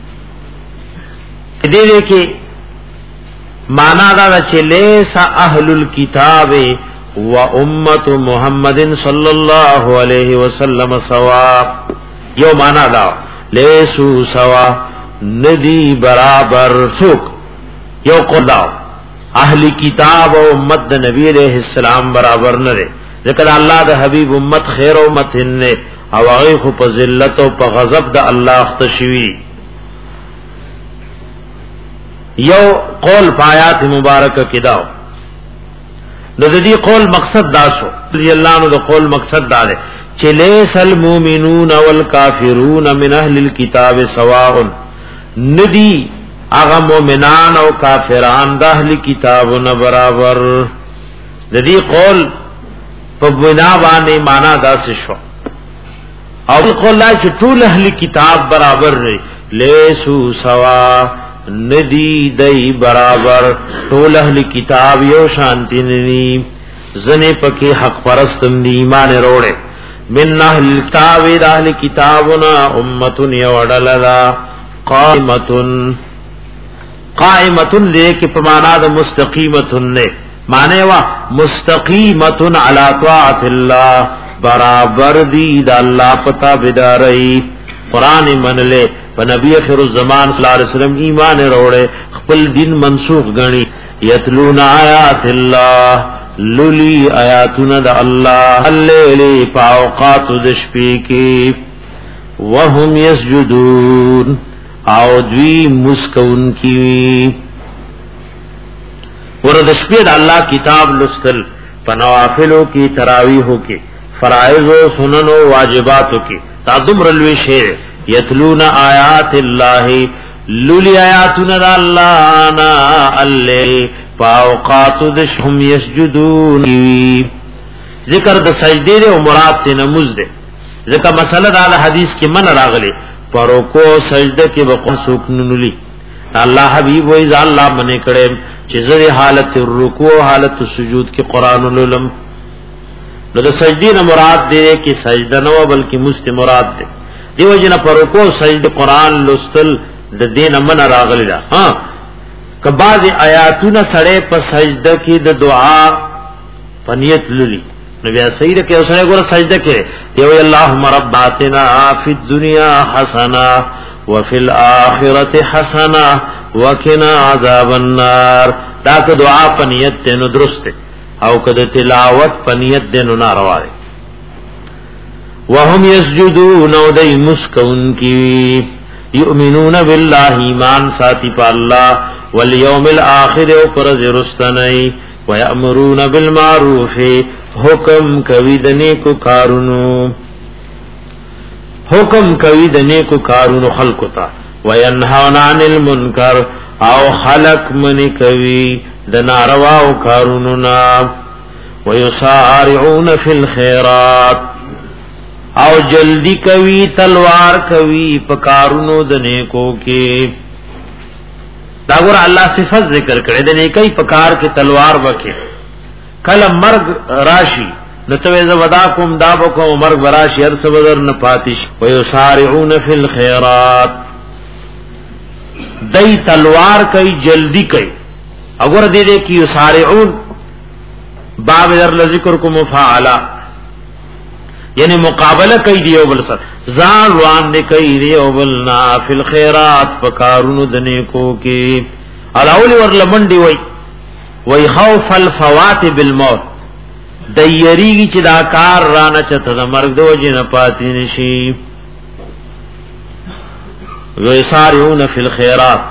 دې دې کې معنا دا چې لیس اهل الكتاب و امه محمد صلی الله علیه وسلم سوا. یو معنا دا لیسو سوا ندی برابر سوک یو قدا اهل کتاب او امت نبی علیہ السلام برابر نه دي ذکر الله د حبیب امت خیر او متن او هغه خو په ذلت او په غضب د الله اختشوی. یو قول پایات مبارکه کداو د دې قول مقصد دا شو رضی الله عنه د قول مقصد دا دی چې لیس المؤمنون والکافرون من اهل الكتاب سواء ندی هغه مؤمنان او کافران د اهل کتابونو برابر. د دې قول په بنا باندې معنا داس شو او قول چې ټول اهل کتاب برابر لري لیسو سوا ندی دای برابر ټول اهل کتاب یو شانتی ندی زنه پکې حق پرستم دی ایمان وروړي من اهل کتاب اهل کتابنا امه یوډللا قائمتن قائمتن لیک په معنا د مستقیمتن نه معنی وا مستقیمتن علی طاعت الله برابر دی د الله پتا بدارئی قران منله په نبی اخر الزمان صلی الله علیه وسلم ایمان وروړي خپل دین منسوخ غني یتلون آیات الله للی آیاتنا د الله الليل فاوقات د شپې کې وهم یسجدون او دوی مسکون کی ورته شپې د الله کتاب لستل پنوافلو کی تراویحو کی فرائض و سنن و واجباتو کی تعظم رلوی شیر یتلون آیات اللہ لولی آیاتنا دا اللہ آنا اللے پاوقات دشهم یسجدون ذکر دا سجدے دے و مراد تے نموز دے ذکر مسئلہ دا حدیث کی من راغلے پروکو سجدہ کی بقون سکننولی اللہ حبیب و ازا اللہ منے کڑے چیزر حالت رکوع حالت سجود کی قرآن العلم نو د سجدی نه مراد دی کی سجده نو بلکې مست مراد دی دیو جن پر رکوع سجده قران لستل د دین من راغلی دا ها کباز آیاتونه سړې په سجده کې د دعا پنیت للی نو بیا صحیح ده کې اوسه ګور سجده کې دیو اللهم رباتنا فی الدنیا حسنه وفي الاخره حسنه وقنا عذاب النار دا که دعا پنیت نو درسته او کده تلاوت پنیت دینو ناروا ده وهم یسجدون او دای مسکون کی یؤمنون بالله ایمان ساتي په الله والیوم الاخر او پرز رستنی ويأمرون بالمعروف حکم کوي د نیکو کارونو حکم کوي د نیکو کارونو خلقو ته وینهون عن المنکر او خلق منی کوي د ناروا او کارونو نا ويسارعون فی الخيرات او جلدی کوي تلوار کوي په کارونو د نیکو کې دا ګور الله صفات ذکر کړي د نیکي په کار کې تلوار وکړي کله مرګ راشي نتوې زودا کوم دا بکو مرګ راشي هر صبر نه پاتش ويسارعون فی الخيرات دای تلوار کوي جلدی کوي اگر دے دے کی یسارعون باب در ذکر کو مفاعلا یعنی مقابلہ کئی دیو بل سر زان روان دے کئی دیو بلنا فی الخیرات پکارون دنے کو کی الاولی ور لمنڈی وی وی خوف الفوات بالموت دیریگی چی دا کار رانا چتا دا مرگ دو جن پاتی نشی ویسارعون فی الخیرات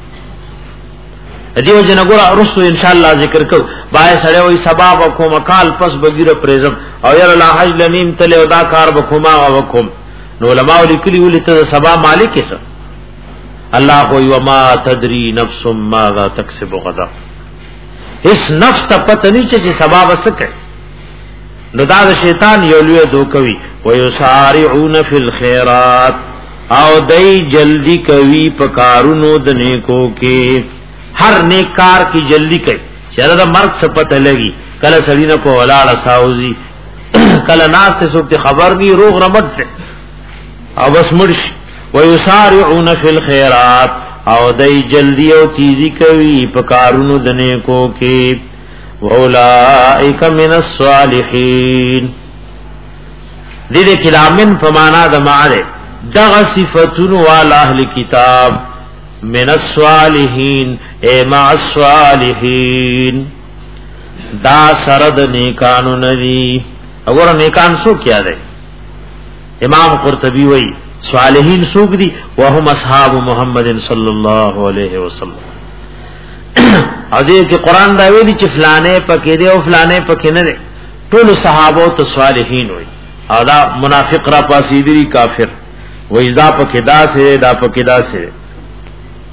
دیو جن ګور رسو ان شاء الله ذکر کو بای سره وي سبب کو مقال پس بغیر پرزم او ير لا حج لنیم تل او دا کار بکما وکم نو علماء لیکلی ولې ته سبا مالک کیسه الله هو وما تدري نفس ماذا تكسب غدا اس نفس ته پته نه چې سبب وسکه نو دا شیطان یو لوی دوکوي ويسارعون فی الخيرات او دای جلدی کوي په کارونو د نیکو کې ہر نیک کار کی جلدی کئی چرا دا مرگ سے پتہ لگی کل سڑی نہ کو ولاڑا ساوزی کل ناس سے سوکتے خبر بھی روغ رمت سے او بس مرش ویسارعون فی الخیرات او دای جلدی او تیزی کوي پکارونو دنے کو کی اولائک من الصالحین دې دې کلامن فمانا د معره دغه صفاتون والا اهل کتاب من الصالحین اے مع الصالحین دا سرد نیکانو ندی اگر نیکان سو کیا دے امام قرطبی وی صالحین سوک دی وهم اصحاب محمد صلی اللہ علیہ وسلم او دې کې قران دا ویلي چې فلانه پکې دی او فلانه پکې نه دی ټول صحابه او صالحین وي او دا منافق را پاسیدري کافر وای دا پکې دا سه دا پکې دا سه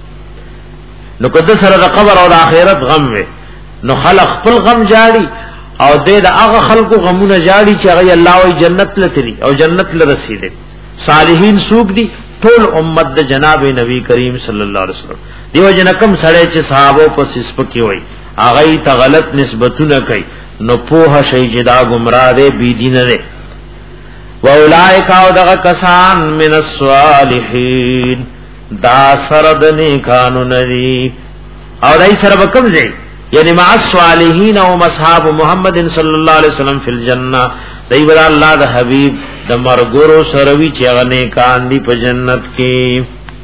نو کده سره د قبر او د آخرت غم وي نو خلق خپل غم جاړي او دې د هغه خلقو غمونه جاړي چې هغه الله وی جنت لتري او جنت لرسیدي صالحین سوق دي ټول امت د جناب نبی کریم صلی الله علیه وسلم دیو جن کم سړی چې صحابه په سپکی وای هغه ته غلط نسبتونه کوي نو په شي جدا گمراه دي بی دین دي واولائک او دغه کسان من الصالحین دا سرد نیکانو ندی او دای سره وکم دی یعنی مع الصالحین او اصحاب محمد صلی الله علیه وسلم فی الجنه دای بل الله د حبیب د مرګورو سره وی چې هغه نیکان دی په جنت کې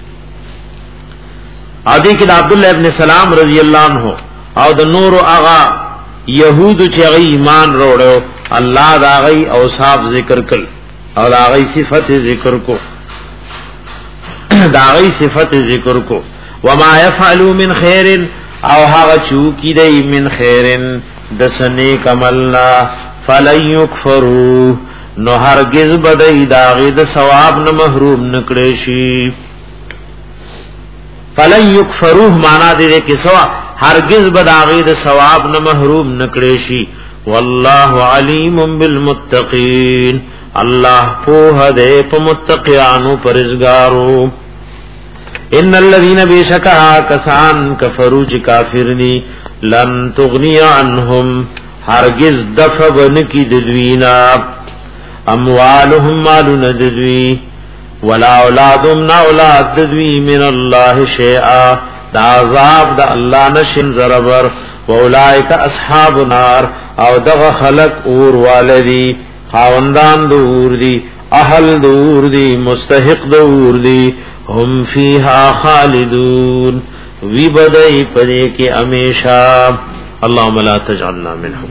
ادي کې د عبد الله ابن سلام رضی الله عنه او د نور اغا يهود چې هغه ایمان وروړو الله دا غي اوصاف ذکر کړ او دا غي صفت ذکر کو دا غي صفت ذکر کو وما يفعلوا من خير او هغه چو کی دی من خیرن دسنی کملنا فلن یکفروا نو هرگز بدای داغی د ثواب نه محروم نکړي شي فلن یکفروا معنا دې کې سوا هرگز بداغی د ثواب نه محروم نکړي شي والله علیم بالمتقین الله په دې په متقیانو پرهیزګارو ان الذين بشكا كسان كفروا ج کافرني لن تغني عنهم هرگز دفع بنکی ددوینا اموالهم مالون ددوی ولا اولادهم نا اولاد ددوی من الله شیئا دا عذاب دا اللہ نشن زربر واولائک اصحاب نار او دغ خلق اور والدی خاوندان دور دی اهل دور دی مستحق دور دی هم فیها خالدون وی بدئی پدے کے امیشا اللهم لا تجعلنا منهم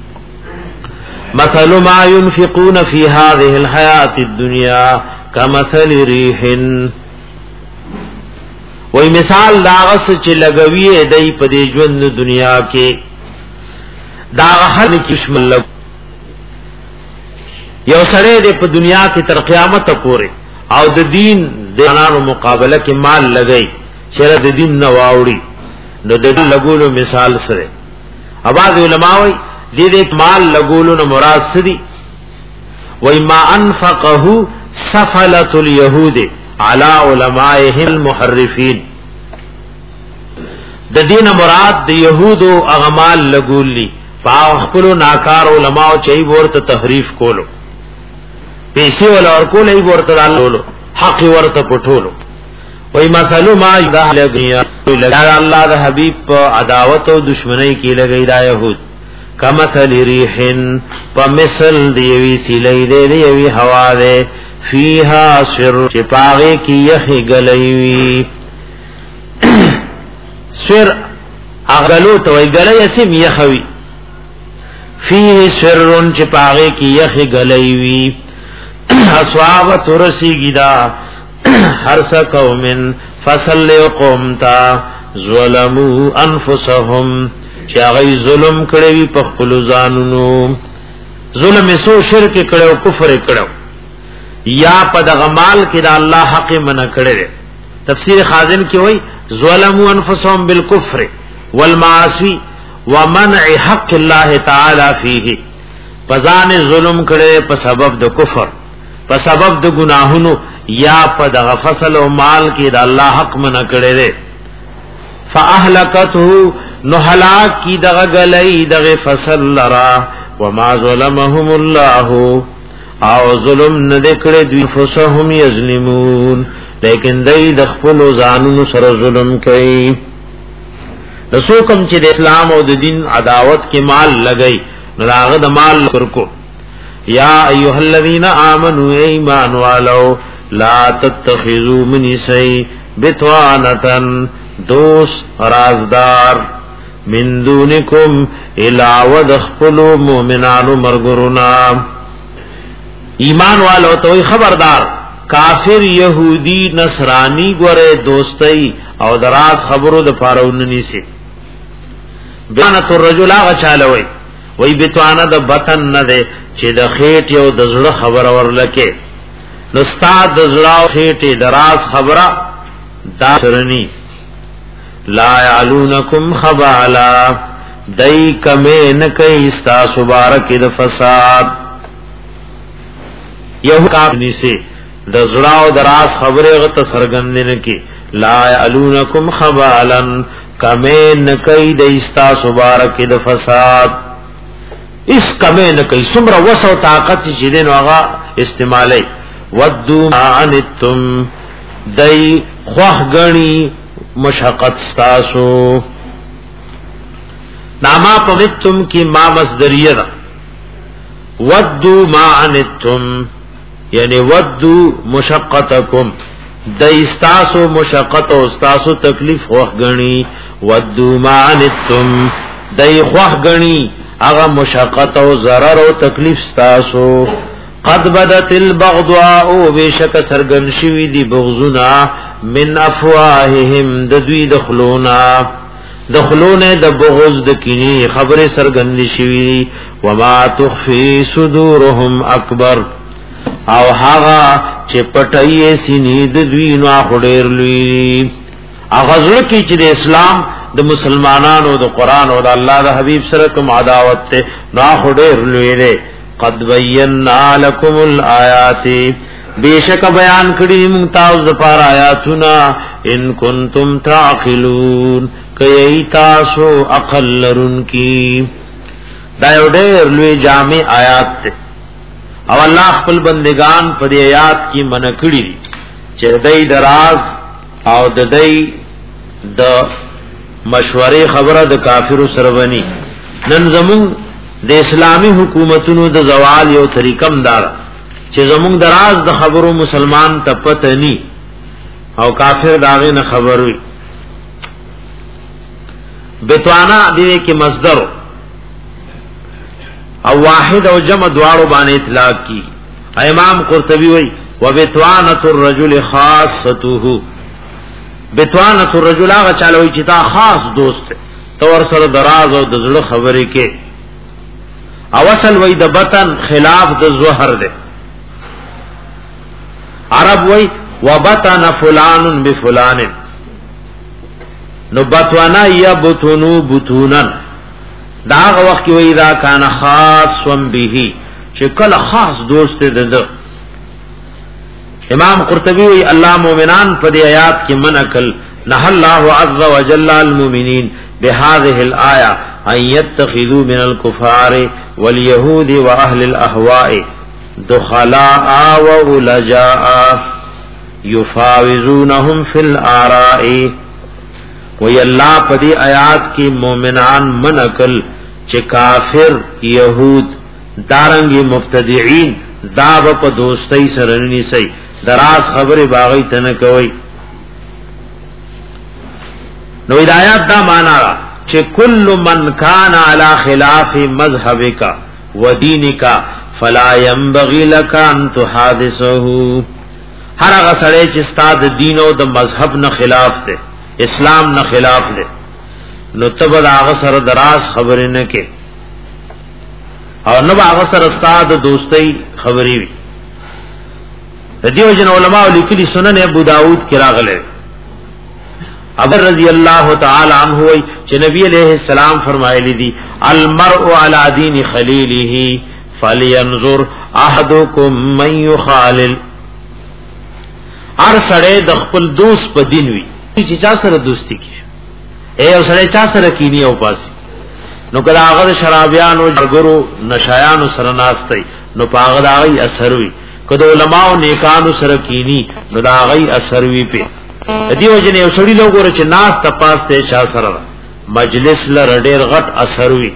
مثل ما ينفقون في هذه الحياة الدنيا كمثل ريح وی مثال داغس چی لگوی دئی پدے ژوند دنیا کے داغ ہر کشم لگ یو سڑے دے پا دنیا کی تر قیامت پورے او د دین د انانو مقابله کې مال لګئی چیرې د دین نه واوړي نو د دې لګولو مثال سره اواز علماء وي دې دې مال لګولو نو مراد سدي وای ما انفقه سفله اليهود على علمائهم المحرفين د دین مراد د يهودو اغمال لګولي پاو خپل ناکار علماء چي ورته تحریف کولو پیسې ولا ورکول ای ورته الله حق ورته پټولو وای مثالو ما دا لګیا الله د حبیب په عداوت او دشمنی کې لګی دا يهود کمثل ریحن فمثل دیوی سیلی دی دیوی هوا دی فیها سر چپاغی کی یخی گلیوی سر اغلو توی گلی اسم یخوی فیه سرن چپاغی کی یخی گلیوی اصوابت رسی گدا حرس قومن فصل قوم تا ظلمو انفسهم چاغی ظلم کړی په خپل ځانونو ظلم سو شرک کړو کفر کړو یا په دغه مال کې د الله حق منع کړی تفسیر خازن کې وای ظلموا انفسهم بالکفر والمعاصی ومنع حق الله تعالی فيه پزان ظلم کړي په سبب د کفر په سبب د ګناهونو یا په دغه فصل او مال کې د الله حق منع کړي فاهلكته نو هلاك کی دغه غلئی دغه فصل لرا وما ظلمهم الله او ظلم نه کړي دوی فسهم یظلمون لیکن دای د خپل ځانونو سره ظلم کوي رسو کوم چې د اسلام او د دین عداوت کې مال لګئی راغه د مال ورکو یا ایها الذین آمنوا ایمان والو لا تتخذوا من سی بتوانتن دوست رازدار من دونکم علاوه دخلوا مؤمنان مرغرنا ایمان والو تو خبردار کافر یہودی نصرانی گورے دوستی او دراز خبرو د پاروننی سی بیانت الرجل آغا چالوئی وی بتوانا د بطن نده چه د خیٹ یو د زړه خبر ورلکه نستاد د زړه او خیٹ دراز خبره دا سرنی لا یعلونکم خبالا دای کمه نه کوي استاسو بارک د فساد یو کافنی سے د زړاو دراز خبره غته سرګند نه کی لا یعلونکم خبالا کمه نه کوي د استاسو بارک د فساد اس کمه نه کوي سمره وسو طاقت چې دین واغه استعمالی ودو عنتم دای خوخ غنی مشقت استاسو ناما پوتتم کی ما مصدریه ده ودو ما عنتم یعنی ودو مشقتکم د استاسو مشقت او استاسو تکلیف خوخ غنی ودو ما عنتم دای خوخ غنی هغه مشقت او ضرر او تکلیف استاسو قد بدت البغضاء بشک سرغن شوی دی بغضنا من افواههم د دوی دخلونا دخلونه د بغض د کینی خبره سرغن شوی وما تخفي صدورهم اکبر او هغه چې پټای سینې د دوی نو خډیر لوی هغه ځکه کی چې د اسلام د مسلمانانو د قران او د الله د حبیب سره کوم عداوت ته نو خډیر لوی دی قد بینا لكم الآیات بیشک بیان کړي موږ تاسو د پاره آیاتنا ان کنتم تعقلون کای تاسو عقل لرونکي دا یو ډېر لوی جامع آیات ته او الله خپل بندگان په دې آیات کې منع کړي چې دای دراز او د دای د مشورې خبره د کافرو سره ونی نن زمون د اسلامی حکومتونو د زوال یو طریقم دار چې زمون دراز د خبرو مسلمان ته پته ني او کافر داغه نه خبر وي بتوانا دې کې مصدر او واحد او جمع دواړو باندې اطلاق کی امام قرطبي وایي وبتوانه الرجل خاصته بتوانه الرجل هغه چالوي چې تا خاص دوست تور سره دراز او د زړه خبرې کې او اصل وای د بطن خلاف د زهر ده عرب وای وبطن فلان بفلان نو بطوانا یبطنو بطونن دا هغه وخت کې وای دا کان خاص وم به چې کله خاص دوست ده ده امام قرطبي وای الله مؤمنان په دې آیات کې منکل نه الله عز وجل المؤمنین بهذه الايه ان يتخذوا من الكفار واليهود واهل الاهواء دخلاء وولجاء يفاوزونهم في الاراء وی الله په دې آیات کې مؤمنان منکل چې کافر يهود دارنګي مبتدعين دا په دوستۍ سره نه سي دراز خبره باغی تنه کوي نو ہدایت دا مانا چې کل من کان علی خلاف مذهبک و دینک فلا ينبغي لك ان تحادثه هر هغه سره چې ستاد دین او د مذهب نه خلاف دی اسلام نه خلاف دی نو تبد هغه سره دراز خبرې نه کې او نو هغه سره ستاد دوستۍ خبرې وي دیو جن علماء لیکلي سنن ابو داود کې راغله ابو رضی اللہ تعالی عنہ وی چې نبی علیہ السلام فرمایلی دي المرء علی دین خلیله فلینظر احدکم من یخالل هر سړی د خپل دوست په دین وی چې چا سره دوستی کوي اے او سړی چا سره کینی او پاسی نو کله هغه شرابیان او جرګرو نشایانو سره ناستي نو پاغه داغي اثر وی کله علماء او نیکانو سره کینی نو داغي اثر وی په دیو جن یو سړی لوګور چې ناس تپاس ته شاه سره مجلس لر ډیر غټ اثر وی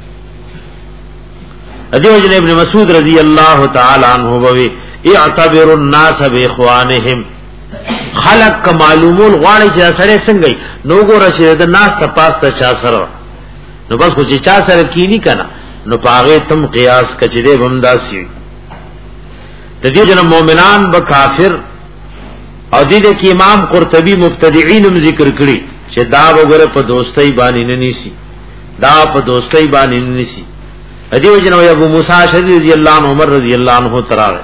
دیو جن ابن مسعود رضی اللہ تعالی عنہ وی اعتبر الناس باخوانهم خلق معلومون غواړي چې سره څنګه نو ګور چې د ناس تپاس ته شاه سره نو بس کو چې چا سره کینی کنه نو پاغه تم قیاس کچره بمداسي د دې جن مؤمنان به کافر او دې کې امام قرطبي مبتدعين هم ذکر کړی چې دا وګوره په دوستۍ باندې نه نيسي دا په دوستۍ باندې نه نيسي ادي وجنه ابو موسی اشعری رضی الله عنه عمر رضی الله عنه تراغه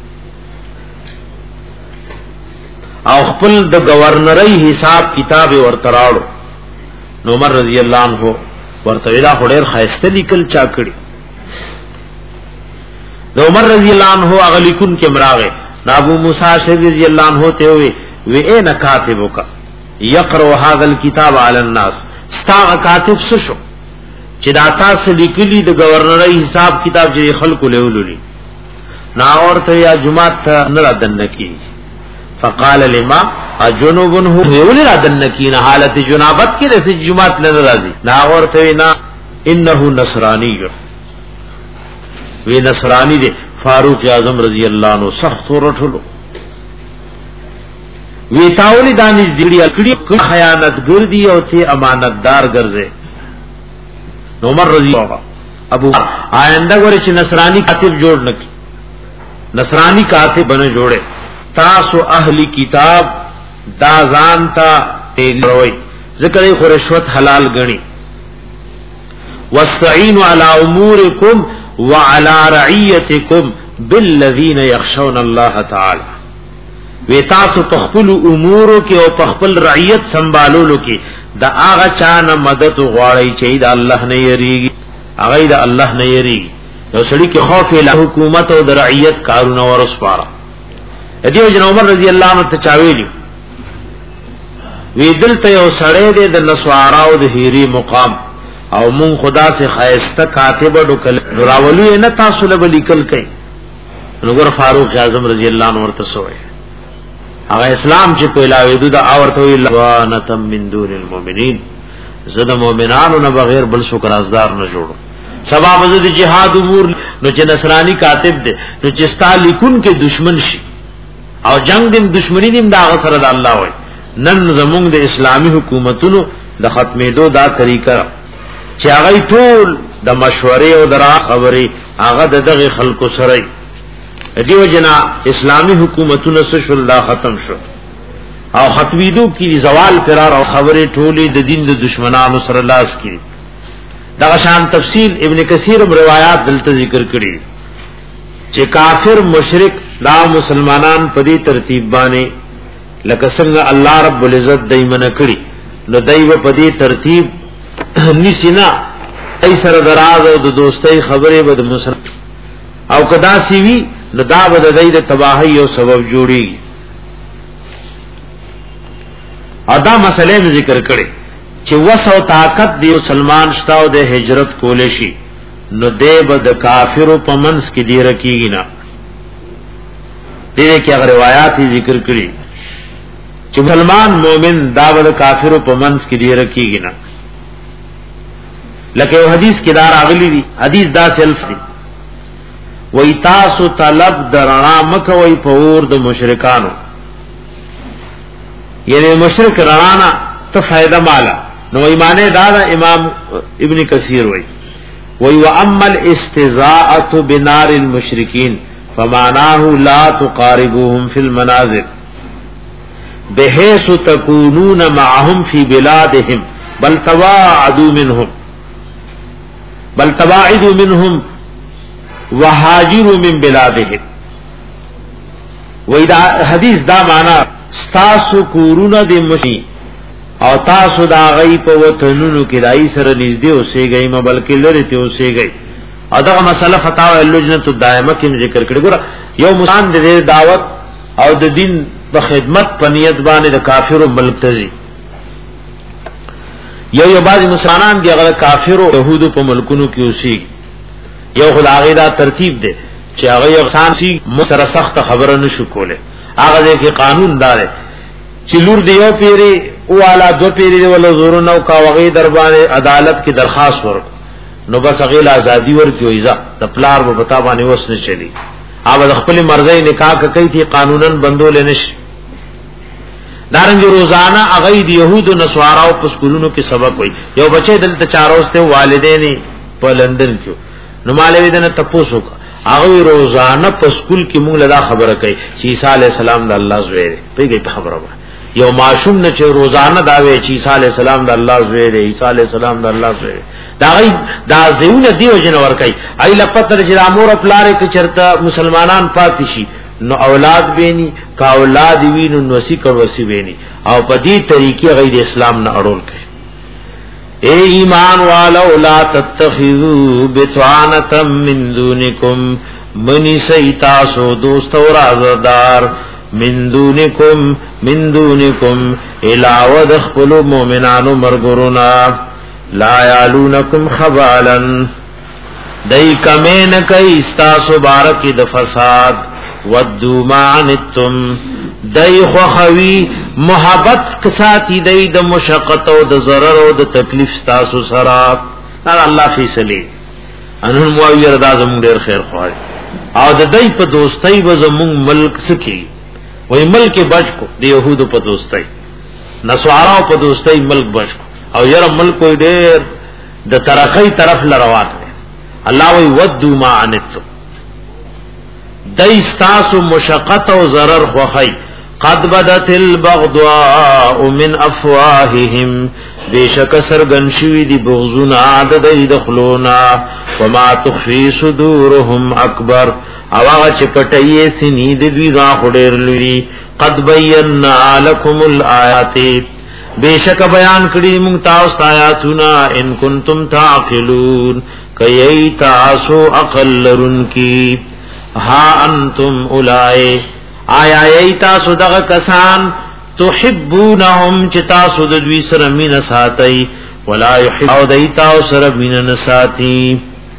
او خپل د گورنرۍ حساب کتاب ورتراړو نو عمر رضی الله عنه ورته دا خډیر خایسته لیکل چا کړی. د عمر رضی الله عنه هغه لیکون کې مراغه ابو موسی اشعری رضی الله عنه ته وی وی اے کاتبک یقرأ هذا الكتاب علی الناس، ستا کاتب څه شو چې دا تاسو لیکلی د گورنر حساب کتاب چې خلکو له ولولي نا اورته یا جمعه ته نه دن کی. فقال لما اجنوب هو ویل را دن کی نه حالت جنابت کې د جمعه نه راځي نا اورته نه انه نصرانی وی نصرانی دی. فاروق اعظم رضی اللہ عنہ سخت ورټلو وی تاولی دانش دیڑی اکڑی خیانت گردی او تی امانتدار گرزے. عمر رضی اللہ ابو آئندہ گوری چی نصرانی کاتب جوڑ نکی، نصرانی کاتب بنے جوڑے تاسو اہلی کتاب دا زانتا روئی ذکر خو رشوت حلال گنی. والسعین علی امورکم وعلى رعیتکم بالذین یخشون اللہ تعالی، وی تاسو تخپل امورو کې او تخپل رعیت سنبالولو کې دا هغه چانه مدد غواړي چې دا الله نه یریږي، هغه دا الله نه یریږي. یو سړي کې خوف له حکومت او د رعیت کارونه ورسپاره. دیو جن عمر رضی الله عنه ته چاویلی وی دلته یو سړی دی د نسواراو د هيري مقام او مون خدا سے خیسته کاتب ډکل راولو نه تاسو له لیکل کئ. نګور فاروق اعظم رضی الله عنه ورته سوې هغه اسلام چې پیلاوي د اورته وی لوانتم من دون المؤمنین، زد مؤمنانو نه بغیر بل شکر ازدار نه جوړو. سبب د جهاد امور نو چې نصرانی کاتب دی نو چې ستا لیکون کې دشمن شي او جنگ دیم دشمنی دیم دا غسر د الله وای. نن زمونږ د اسلامی حکومتونو د ختمېدو دا طریقه چې هغه ټول د مشورې او د را خبرې هغه دغه خلکو سره دیو جنا اسلامی حکومتونو سشل دا ختم شو او ختمیدو کی زوال فرار او خبرې ټولې د دین د دشمنانو سره لاس کړي. دا شان تفصیل ابن کثیر روایت دلته ذکر کړي چې کافر مشرک دا مسلمانان په دې ترتیب باندې لکه څنګه الله رب العزت دایمنه کړي نو دایو په دې ترتیب نسینا ای سره دراز او د دوستۍ خبره به د مسلمان او کدا سی وی نو دا به د دې د تباہی او سبب جوړي. ادا مسئله ذکر کړي چې وسو طاقت دی مسلمان شتاو د هجرت کول شي نو دې به د کافرو په منس کې دی رکیږي نه. دې کې هغه روایت ذکر کړي چې مسلمان مؤمن دا به د کافرو په منس کې دی رکیږي نه. لکه یو حدیث کې دار اغلی دی حدیث دا سلف دی وی تاسو طلب درنا مکه وی پور د مشرکانو یعنی مشرک رانا ته فائدہ مالا نو ایمانه دا, دا امام ابن کثیر وی وی واما الاستزاءه بنار المشرکین فمعناه لا تقاربوهم في المنازل بحيث تكونون معهم في بلادهم بل تواعدوا منهم بل تباعدوا منهم وهاجروا من بلادهم. وإذا حدیث دا معنا تاسو کورونه د مشي او تاسو دا غي په وطنونو کې دای سره نږدې اوسېږئ ما بلکې لری ته اوسېږئ. ادا مسله فتاوی اللجنه الدائمه کې ذکر کړي ګور یو مسلمان د دعوت او د دین په خدمت په نیت باندې د کافرو ملک تزي یو یو بعض مسلمانان دی هغه کافرو يهودو په ملکونو کې اوسي یو خدای دا ترتیب دی چې هغه یو انسان سي مسره سخت خبره نشو کوله. هغه کې قانون دار چې لور دی یو پیری او والا دو پیری دی ولا زور نو کا وغي دربان عدالت کې درخواست ورک نو بس غیل ازادي ورکو ایزا د پلار په پتا باندې وس نه چلی هغه خپل مرزي نکاح کوي تی قانونن بندول نش دارنګ روزانه هغه د يهودو نسواراو په سکولونو کې سبق وای. یو بچی دلته چاروسته والدین په لندن کې نو مالوی دنه تپوسو هغه روزانه په سکول کې موږ له خبره کوي چې عیسی علی السلام د الله زوی دی. پیګه خبره وای یو معصوم نه چې روزانه دا وی چې عیسی علی السلام د الله زوی دی، عیسی علی السلام د الله زوی دا غي دا زیونه دیو جن ور کوي ای لپاره چې امور خپلاره کې چرته مسلمانان پاتې شي نو اولاد بینی کا اولاد وینو نو وسی کړ وسی ویني او په دې طریقې غیر اسلام نه اړول کوي. اے ایمان والو لا تتخذوا بطانة من دونکم منی سیتاسو دوست و رازدار من دونکم من دونکم علاوه دخلوا مؤمنان مرغرونا لا یعلونکم خبالا دای کمین کای استاسو بارک د فساد ودو معنتم دای خوخوی محبت کساتی دای د مشقت او د ضرر او د تکلیف استاسو سره الله فیصله انن معاویه رضا زمون ډیر خیر خوای او د دای په دوستۍ و زمون ملک سکی وای ملک بچ کو د يهودو په دوستۍ نسوارا په دوستۍ ملک بچ کو او یره ملک ډیر د ترخی طرف لروات الله وی ودو ما عنتم دای استاسو مشقت او ضرر خوخی قد بدت البغضاء من افواههم بیشک سرگن شوی دی بغضون عاد دی دخلونا وما تخفی صدورهم اکبر او آغا چه پتئی سنی دی دوی دا خودیر لوی قد بیننا لکم الآیات بیشک بیان کری منتاوست آیاتنا ان کنتم تعقلون کئی تاسو اقل لرن کی ہا انتم اولائے آیا ایتا صدق کسان تحبونهم چتا صددوی سرمین ساتی ولا یحب دیتا سرمین نساتی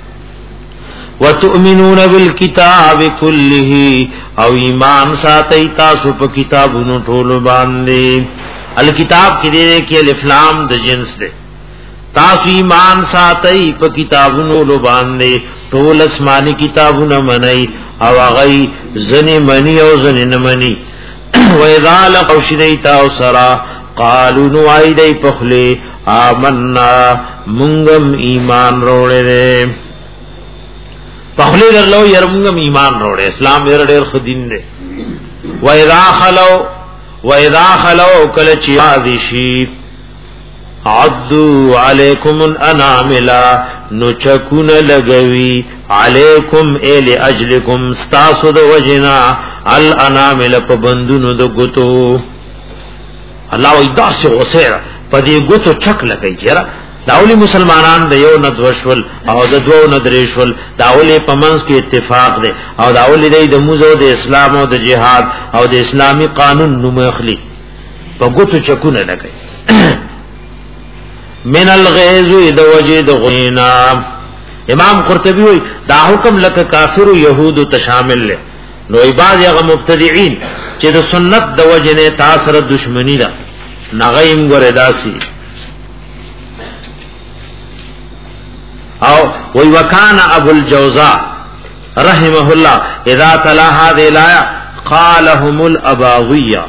وتؤمنون بالکتاب کله او ایمان ساتی تاسو په کتابونو ټول باندې الکتاب کې دې کې الف لام د جنس ده تاسو ایمان ساتي په کتابونو لو باندې ټول اسماني کتابونه منئ او هغه زنی منی او زنی نه منی وَإِذَا لَقَوْا شِدَيْتَ أَوْ سَرَا قَالُوا نُوَائِدَيْ پخلے آمَنَّا منگم ایمان روڑے دے پخلے در لو یر منگم ایمان روڑے اسلام یر دیر خدین دے وَإِذَا خَلَوْا وَإِذَا خَلَوْا کلچی آدشی عَدُّوا عَلَيْكُمُ الْأَنَامِلَا نُچَكُنَ لَگَوِي علیکم ایل اجلکم ستاسو دو وجنا الانامل پا بندونو دو گتو اللہ وی دا سی غصیر پا دی گتو چک لگئی چیرا داولی مسلمانان دا یو ندوشول او دا دو ندریشول داولی پا منس کی اتفاق دے او داولی دی دا موزو دا اسلام او دا جہاد او دا اسلامی قانون نمخلی پا گتو چکون لگئی من الغیزو دا وجه دا غینا امام قرطبی وی دا حکم لک کافر و یہود تشامل لے نو بعض یغ مبتدعين چې د سنت د وجنه تاثر دشمنی دا نغیم ګره داسی او وی وکانا ابو الجوزاء رحمه الله اذا تلا هذه الايه قالهم الاباويه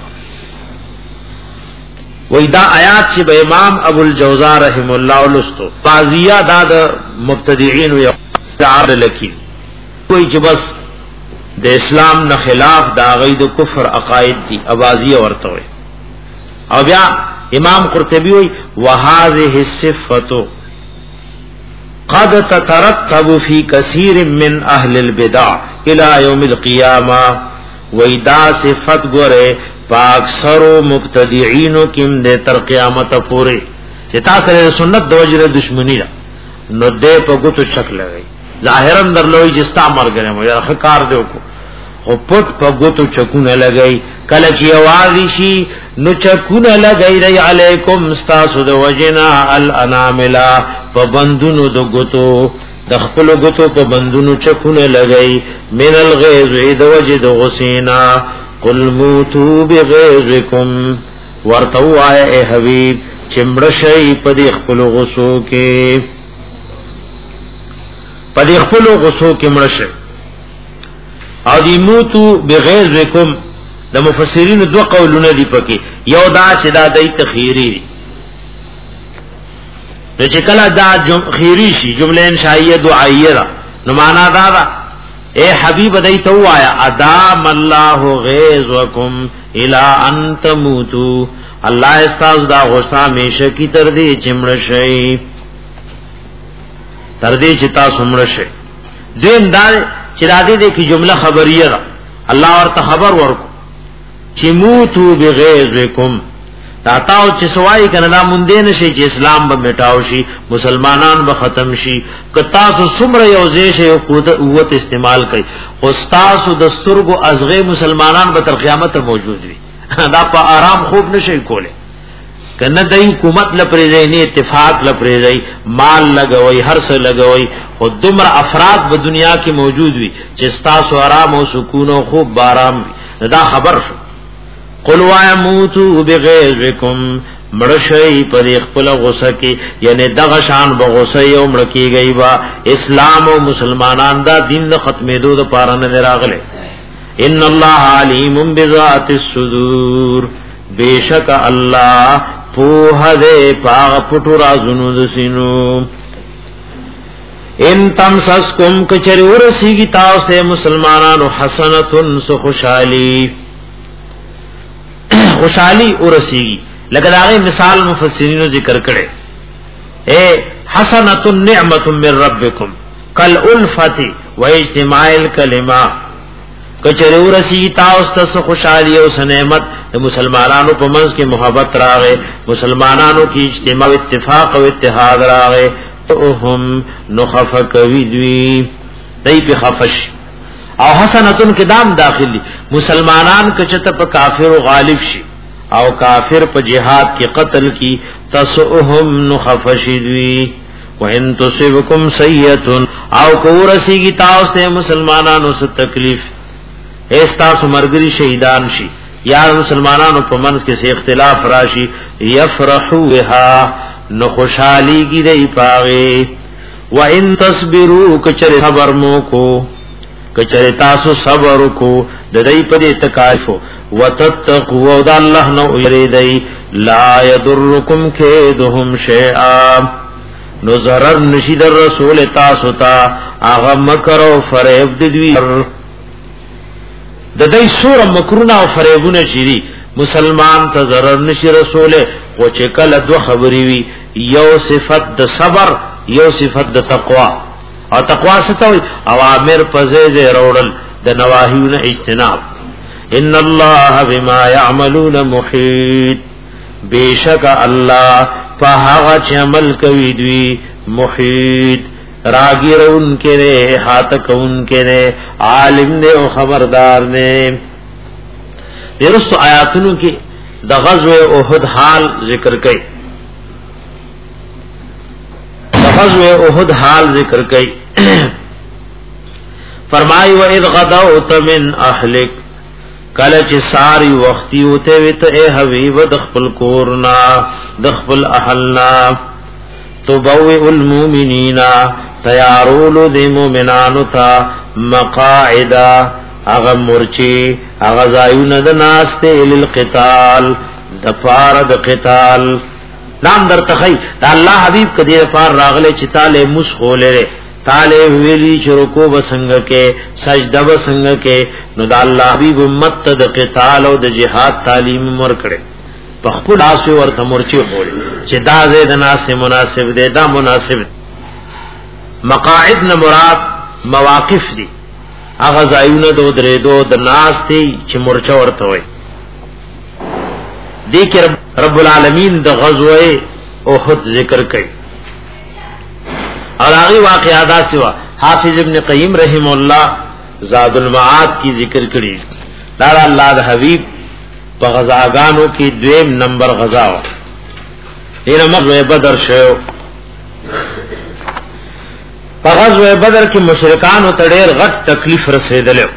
وی دا آیات چې به امام ابو الجوزاء رحم الله ولستو قاضیه دا د مبتدعين او عار لکی کوئی چې بس د اسلام نه خلاف دا غید کفر عقاید دي اباضیه ورته وي او بیا امام قرطبی وی وهذه الصفه قد تترتب في كثير من اهل البدع الى يوم القيامه ویدا صفت ګره پاک سرو مبتدعين کیم دے تر قیامت پورے چې تاسو سنت د وجره دشمنی را نو دې په ګوتو چک لګی ظاهرا درلوی جستا مرګره مو یا خکار دیو کو او پټ په ګوتو چکونه لګی کله چې आवाज شي نو چکونه لګی ری علیکم استاسو د وجنا الاناملا په بندونو د ګوتو د خپل ګوتو په بندونو چکونه لګی من الغیظ د وجد غسینا قل موتو بغیظکم ورتو آئے اے حبیب چمڑشئی پدی خپل غسو کے پدی خپل غسو کے مڑشئی او دی موتو بغیظکم دا مفسرین دو قولونه دی پکی یو دا چې دا دای تخیری نو چې کله دا خیری شي جمله انشائیه دعائیه نو معنا دا دا اے حبیب دای تو آیا ادام الله غیظکم الی ان تموتو الله استاز دا غصه میشه کی تر دې چمړ شي تر دې چې تاسو مړ شي دین دا چې را دې کی جمله خبریه الله ورته خبر ورکو چې موتو بغیظکم دا تاو چې سوای کنه دا مونږ نه شي چې اسلام به میټاو شي مسلمانان به ختم شي که تاسو څومره یو ځای شي قوت استعمال کوي او تاسو د سترګو ازغه مسلمانان به تر قیامت موجود وي دا په آرام خوب نشي کوله کنه د حکومت لپاره نه اتفاق لپاره مال لګوي هر څه لګوي خو دومره افراد په دنیا کې موجود وي چې تاسو آرام او سکون او خوب بارام وي دا خبر شو قل واموتوا بغیظکم مرشی پر خپل غصه کې یعنی دغه شان به غصه یو مړکی گئی وا اسلام او مسلمانان دا دین ختمېدو د پاره نه راغله ان الله علیم بذات الصدور بیشک الله په دې پاغ پټو رازونو د سینو ان تمسسکم کچری ورسیږي تاسو مسلمانانو حسنتن سو خوشالي خوشحالی ورسیږي لکه داغه مثال مفسرینو ذکر کړي اے حسنۃ النعمت من ربکم کل الفت و اجتماع الکلمہ کچره ورسیږي تاسو ته خوشحالی او نعمت د مسلمانانو په منځ کې محبت راغې مسلمانانو کې اجتماع اتفاق او اتحاد راغې او هم نخفق ویدوی دای په خفش او حسنتن کې دام داخلي مسلمانان کچته په کافر او غالب شي او کافر په جهاد کې قتل کی تسهم نخفشدوی وان تصبکم سیئه او کورسیږي تاسو مسلمانانو څخه تکلیف ایستا سمرګری شهیدان شي یا مسلمانانو په منځ کې څه اختلاف راشي یفرحوا بها نو خوشالي کی دی پاغه وان تصبروا کچره صبر مو کو کچره تاسو صبر کو د دې په تکالیف وتتقوا د الله نو یریدای لا یضرکم کیدهم شیئا نو zarar نشید رسول تاسو ته هغه مکر او فریب د دوی د دې سور مکرونه او فریبونه شری مسلمان ته zarar نشي رسول خو چې کله دو خبري وي یو صفت د صبر یو صفت د تقوا او تقوا ستوي اوامر پزې وروړل د نواهیونه اجتناب ان الله بما يعملون محيط بیشک الله په هغه چې عمل کوي دوی محيط راګیرون کې نه هات کون کې نه عالم نه او خبردار نه درست آیاتونو کې د غزوه احد حال ذکر کړي غزوه احد حال ذکر کئی فرمائی و اذ غدوت من اهلک کلچ ساری وقتی ہوتے ویت اے حبیب دخپل کورنا دخپل احلنا تبوئ المومنین تیارولو دی مومنانو تا مقاعدا اغا مرچی اغا زایون دناستے للقتال دفارد قتال نام در تخی دا اللہ حبیب کدیر پار راغلے چی تالے مسخولے تالے ویلی چرکو بسنگ کے سجدہ بسنگ کے نو دا اللہ حبیب امت دا قتال و دا جہاد تعلیم مرکڑے پخپل آسوی ورطا مرچی خولے چی دا زیدنا سے مناسب دے دا مناسب دے مقاعد نمراد مواقف دی اغزائیون دو درے دو دا ناس دی چی مرچا ورطا ہوئے دیکھ رب, رب العالمین د غزوه احد ذکر کړي اور هغه واقعات سوا حافظ ابن قیم رحم الله زاد المعاد کی ذکر کړي دا الله د حبیب په غزاګانو کې دویم نمبر غزا و دینه مغزوه بدر شو په غزوه بدر کې مشرکان او تډیر غټ تکلیف رسیدل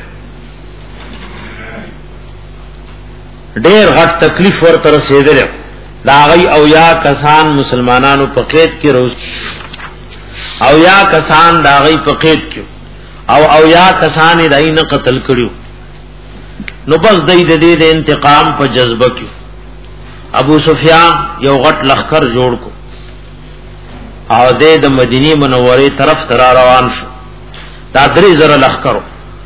ډیر غټ تکلیف ورته رسیدل دا غي او یا کسان مسلمانانو په قید کې روز او یا کسان دا غي په قید کې او او یا کسان دای نه قتل کړیو نو بس دای د دې د انتقام په جذبه کې ابو سفیان یو غټ لخر جوړ کو او د مدینه منوره طرف تر روان شو دا درې زره لخرو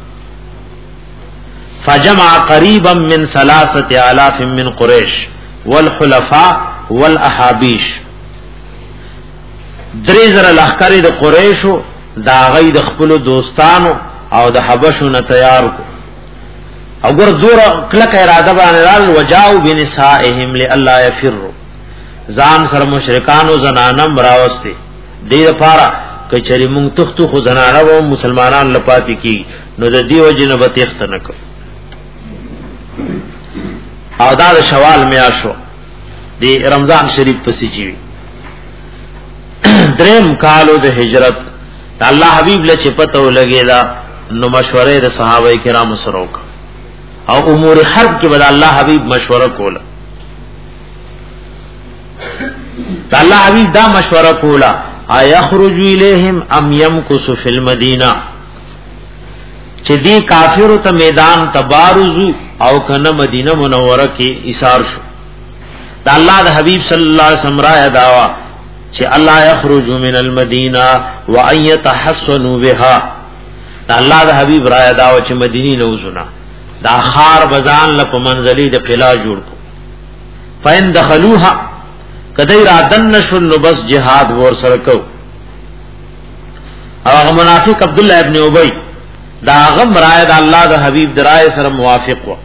فجمع قریبا من ثلاثه آلاف من قریش والحلفاء والاحابیش درې زره لخر د قریشو دا غي د خپل دوستانو او د حبشو نه تیار کو او ګور دور کلک اراده باندې رال وجاو بنسائهم لالا يفروا ځان سره مشرکانو زنانم راوستي دې لپاره کچری مونږ تختو خو زنانه او مسلمانان لپاره کی نو د دې وجنه به تخت نه کو او دا شوال میاشو دی رمضان شریف پسې جیوی دریم کالو د هجرت الله حبیب له چپتو لګیدا نو مشوره د صحابه کرام سره وک او امور حرب کې بل الله حبیب مشوره کوله الله حبیب دا مشوره کوله ايخرج اليهم ام يمكث في المدينه چې دی کافرو ته میدان تبارزو او کنه مدینه منوره کې ایثار شو دا الله د حبیب صلی الله علیه وسلم را دعوا چې الله یخرج من المدینه وان يتحسنوا بها دا الله د حبیب را دعوا چې مدینه نوزنا دا خار بزان لپ منزلی د قلا جوړ کو فین دخلوها کدی را دن شل بس جهاد ور سره کو او منافق عبد الله ابن ابی دا غم رائے دا اللہ دا حبیب درائے سره موافق و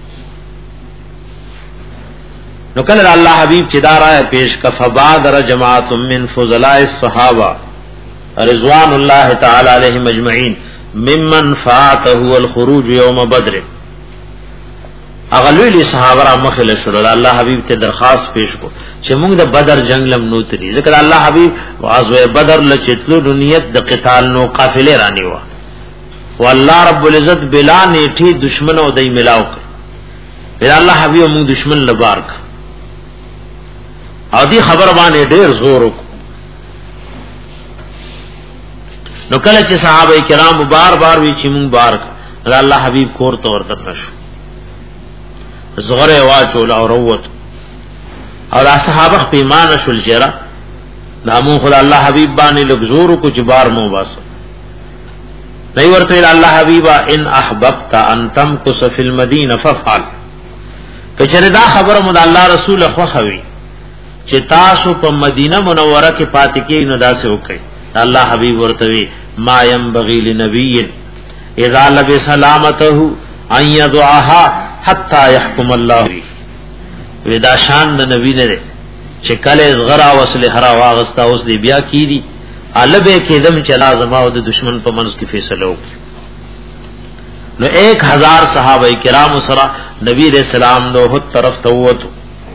نو کله الله حبیب چې دا رائے پیش کا فبادر جماعت من فضلاء الصحابه رضوان الله تعالی علیهم اجمعین ممن فاته الخروج یوم بدر اغلوی صحابه را مخله شروع الله حبیب ته درخواست پیش کو چې موږ د بدر جنگ لم نو تری ذکر الله حبیب غزوه بدر لچتلو دنیت د قتال نو قافله رانی و والله رب العزت بلا نیټي دشمن او دای ملاو کړ الله حبیب موږ دشمن لبار ک او دی خبر باندې ډیر زور وک نو کله چې صحابه کرام بار بار وی چې موږ بار ک الله حبیب کور ته ورته نشو زغره واچول او روت او صحابه پیمانه شول جرا نامو خدای الله حبیب باندې لګزور کو چې بار مو بس نئی ورته الله حبیبا ان احببت ان تمكث في المدينه فافعل کچره دا خبره مد الله رسول خو خوي چې تاسو په مدینه منوره کې پاتې کې نو داسې وکړي الله حبیب ورته ما ينبغي لنبي اذا لبس سلامته ان يدعها حتى يحكم الله ودا شان د نبی نه چې کله زغرا وصله هرا واغستا اوس دی بیا کیدی علبه کېدم چې لازم او د دشمن په منځ کې فیصله وکړي نو ایک ہزار صحابه کرام سره نبی رسول الله نو هو طرف ته وته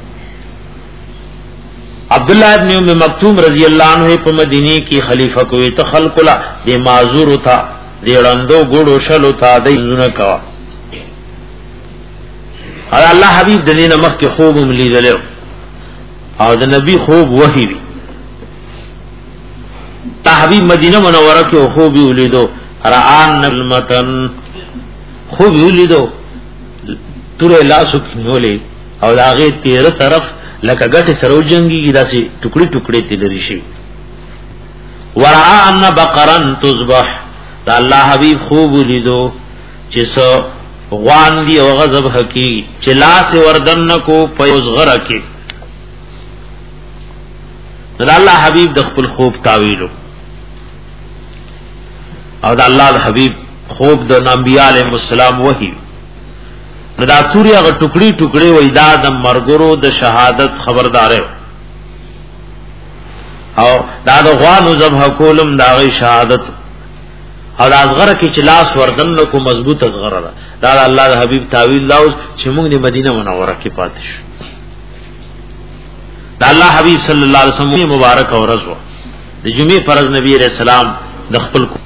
عبداللہ ابن ام مکتوم رضی اللہ عنہ په مدینه کې خلیفہ کوي ته خلق لا د معذور تھا د رندو ګړو شلو تا د زونه کا او الله حبیب دلیل مخ کې خوب ملیدل او د نبی خوب وحی وی تا حبیب مدینه منوره کې خوب ولیدو رآن المتن خوب ولیدو تور لاسو کینولې او داغه تیر طرف لکه غټ سرو جنگي داسې ټوکړي ټوکړي تلری شي ورا ان بقرن تذبح دا الله حبيب خوب لیدو چې سو غوان دی او غضب حقي چې لاس وردن کو پيوزغره کې دا الله حبيب د خپل خوب تعویل او دا الله حبيب خوب د انبیاء علیهم السلام وحی دا توري هغه ټوکړي ټوکړي وای دا د مرګرو د شهادت خبردار او دا د غوانو ذبح کولم دا غي شهادت او د اصغر کې چلاس وردن کو مضبوط اصغر دا دا الله د حبيب تعویل لاوس چې موږ د مدینه منوره کې پاتې شو دا الله حبيب صلی الله علیه وسلم مبارک او رضوا د جمعې فرض نبی رسول الله د خپل کو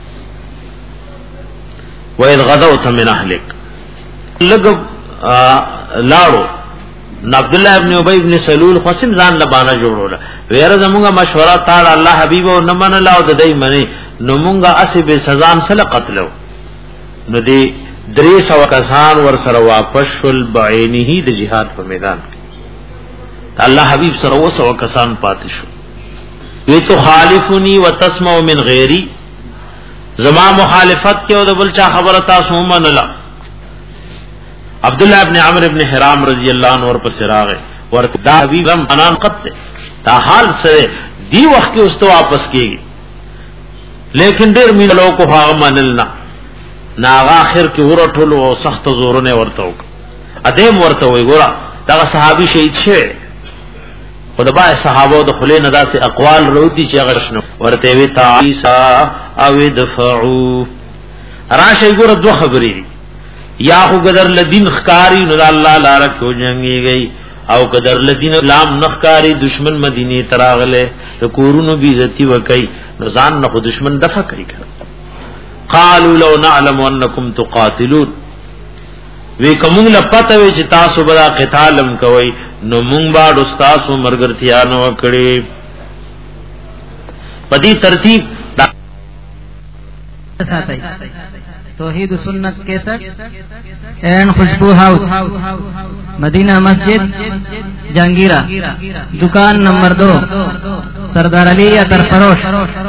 وَإِذْ غَدَوْتَ مِنْ أَهْلِكَ لګ لاړو عبد الله ابن ابي ابن سلول قسم ځان لبانه جوړول ویره زموږه مشوره تعالی الله حبيب او نمن الله د دای منی نو مونږه اسی به سزا سره قتلو نو دی درې سو کسان ور سره واپس شول بعینه د جهاد په میدان الله حبيب سره وسو کسان پاتې شو وی تو خالفنی وتسمع من غیری زما مخالفت کې او د بل چا خبره تاسو من الله عبد الله ابن عمرو ابن حرام رضی اللہ عنہ اور پس راغه ورته دا حبیب هم انان قتل دا حال سره دی وخت کې اوس ته واپس کیږي لیکن ډیر مینلو کو هغه منلنا ناغا اخر کې ورټول او سخت زورونه ورته وک ادم ورته وی ګورا دا صحابي شهید شه خدای صحابه د خلې نه داسې اقوال وروتي چې هغه شنو ورته وی تعیسا او دفعو راشه ګور دوه خبرې یا خو قدر لدین خکاری نو الله لاره کو جنگي گئی او قدر لدین اسلام نخکاری دشمن مدینه تراغله د کورونو بی عزتی وکي نو ځان نه دشمن دفع کوي قالوا لو نعلم انکم تقاتلون وی کومه لپته وی چې تاسو بلا قتالم کوي نو مونږ با استادو مرګرتیا نو کړي پدی ترتیب ساتي توحید و سنت کیسٹ این خوشبو ہاؤس مدینہ مسجد جہانگیرہ دکان نمبر دو سردار علی عطر فروش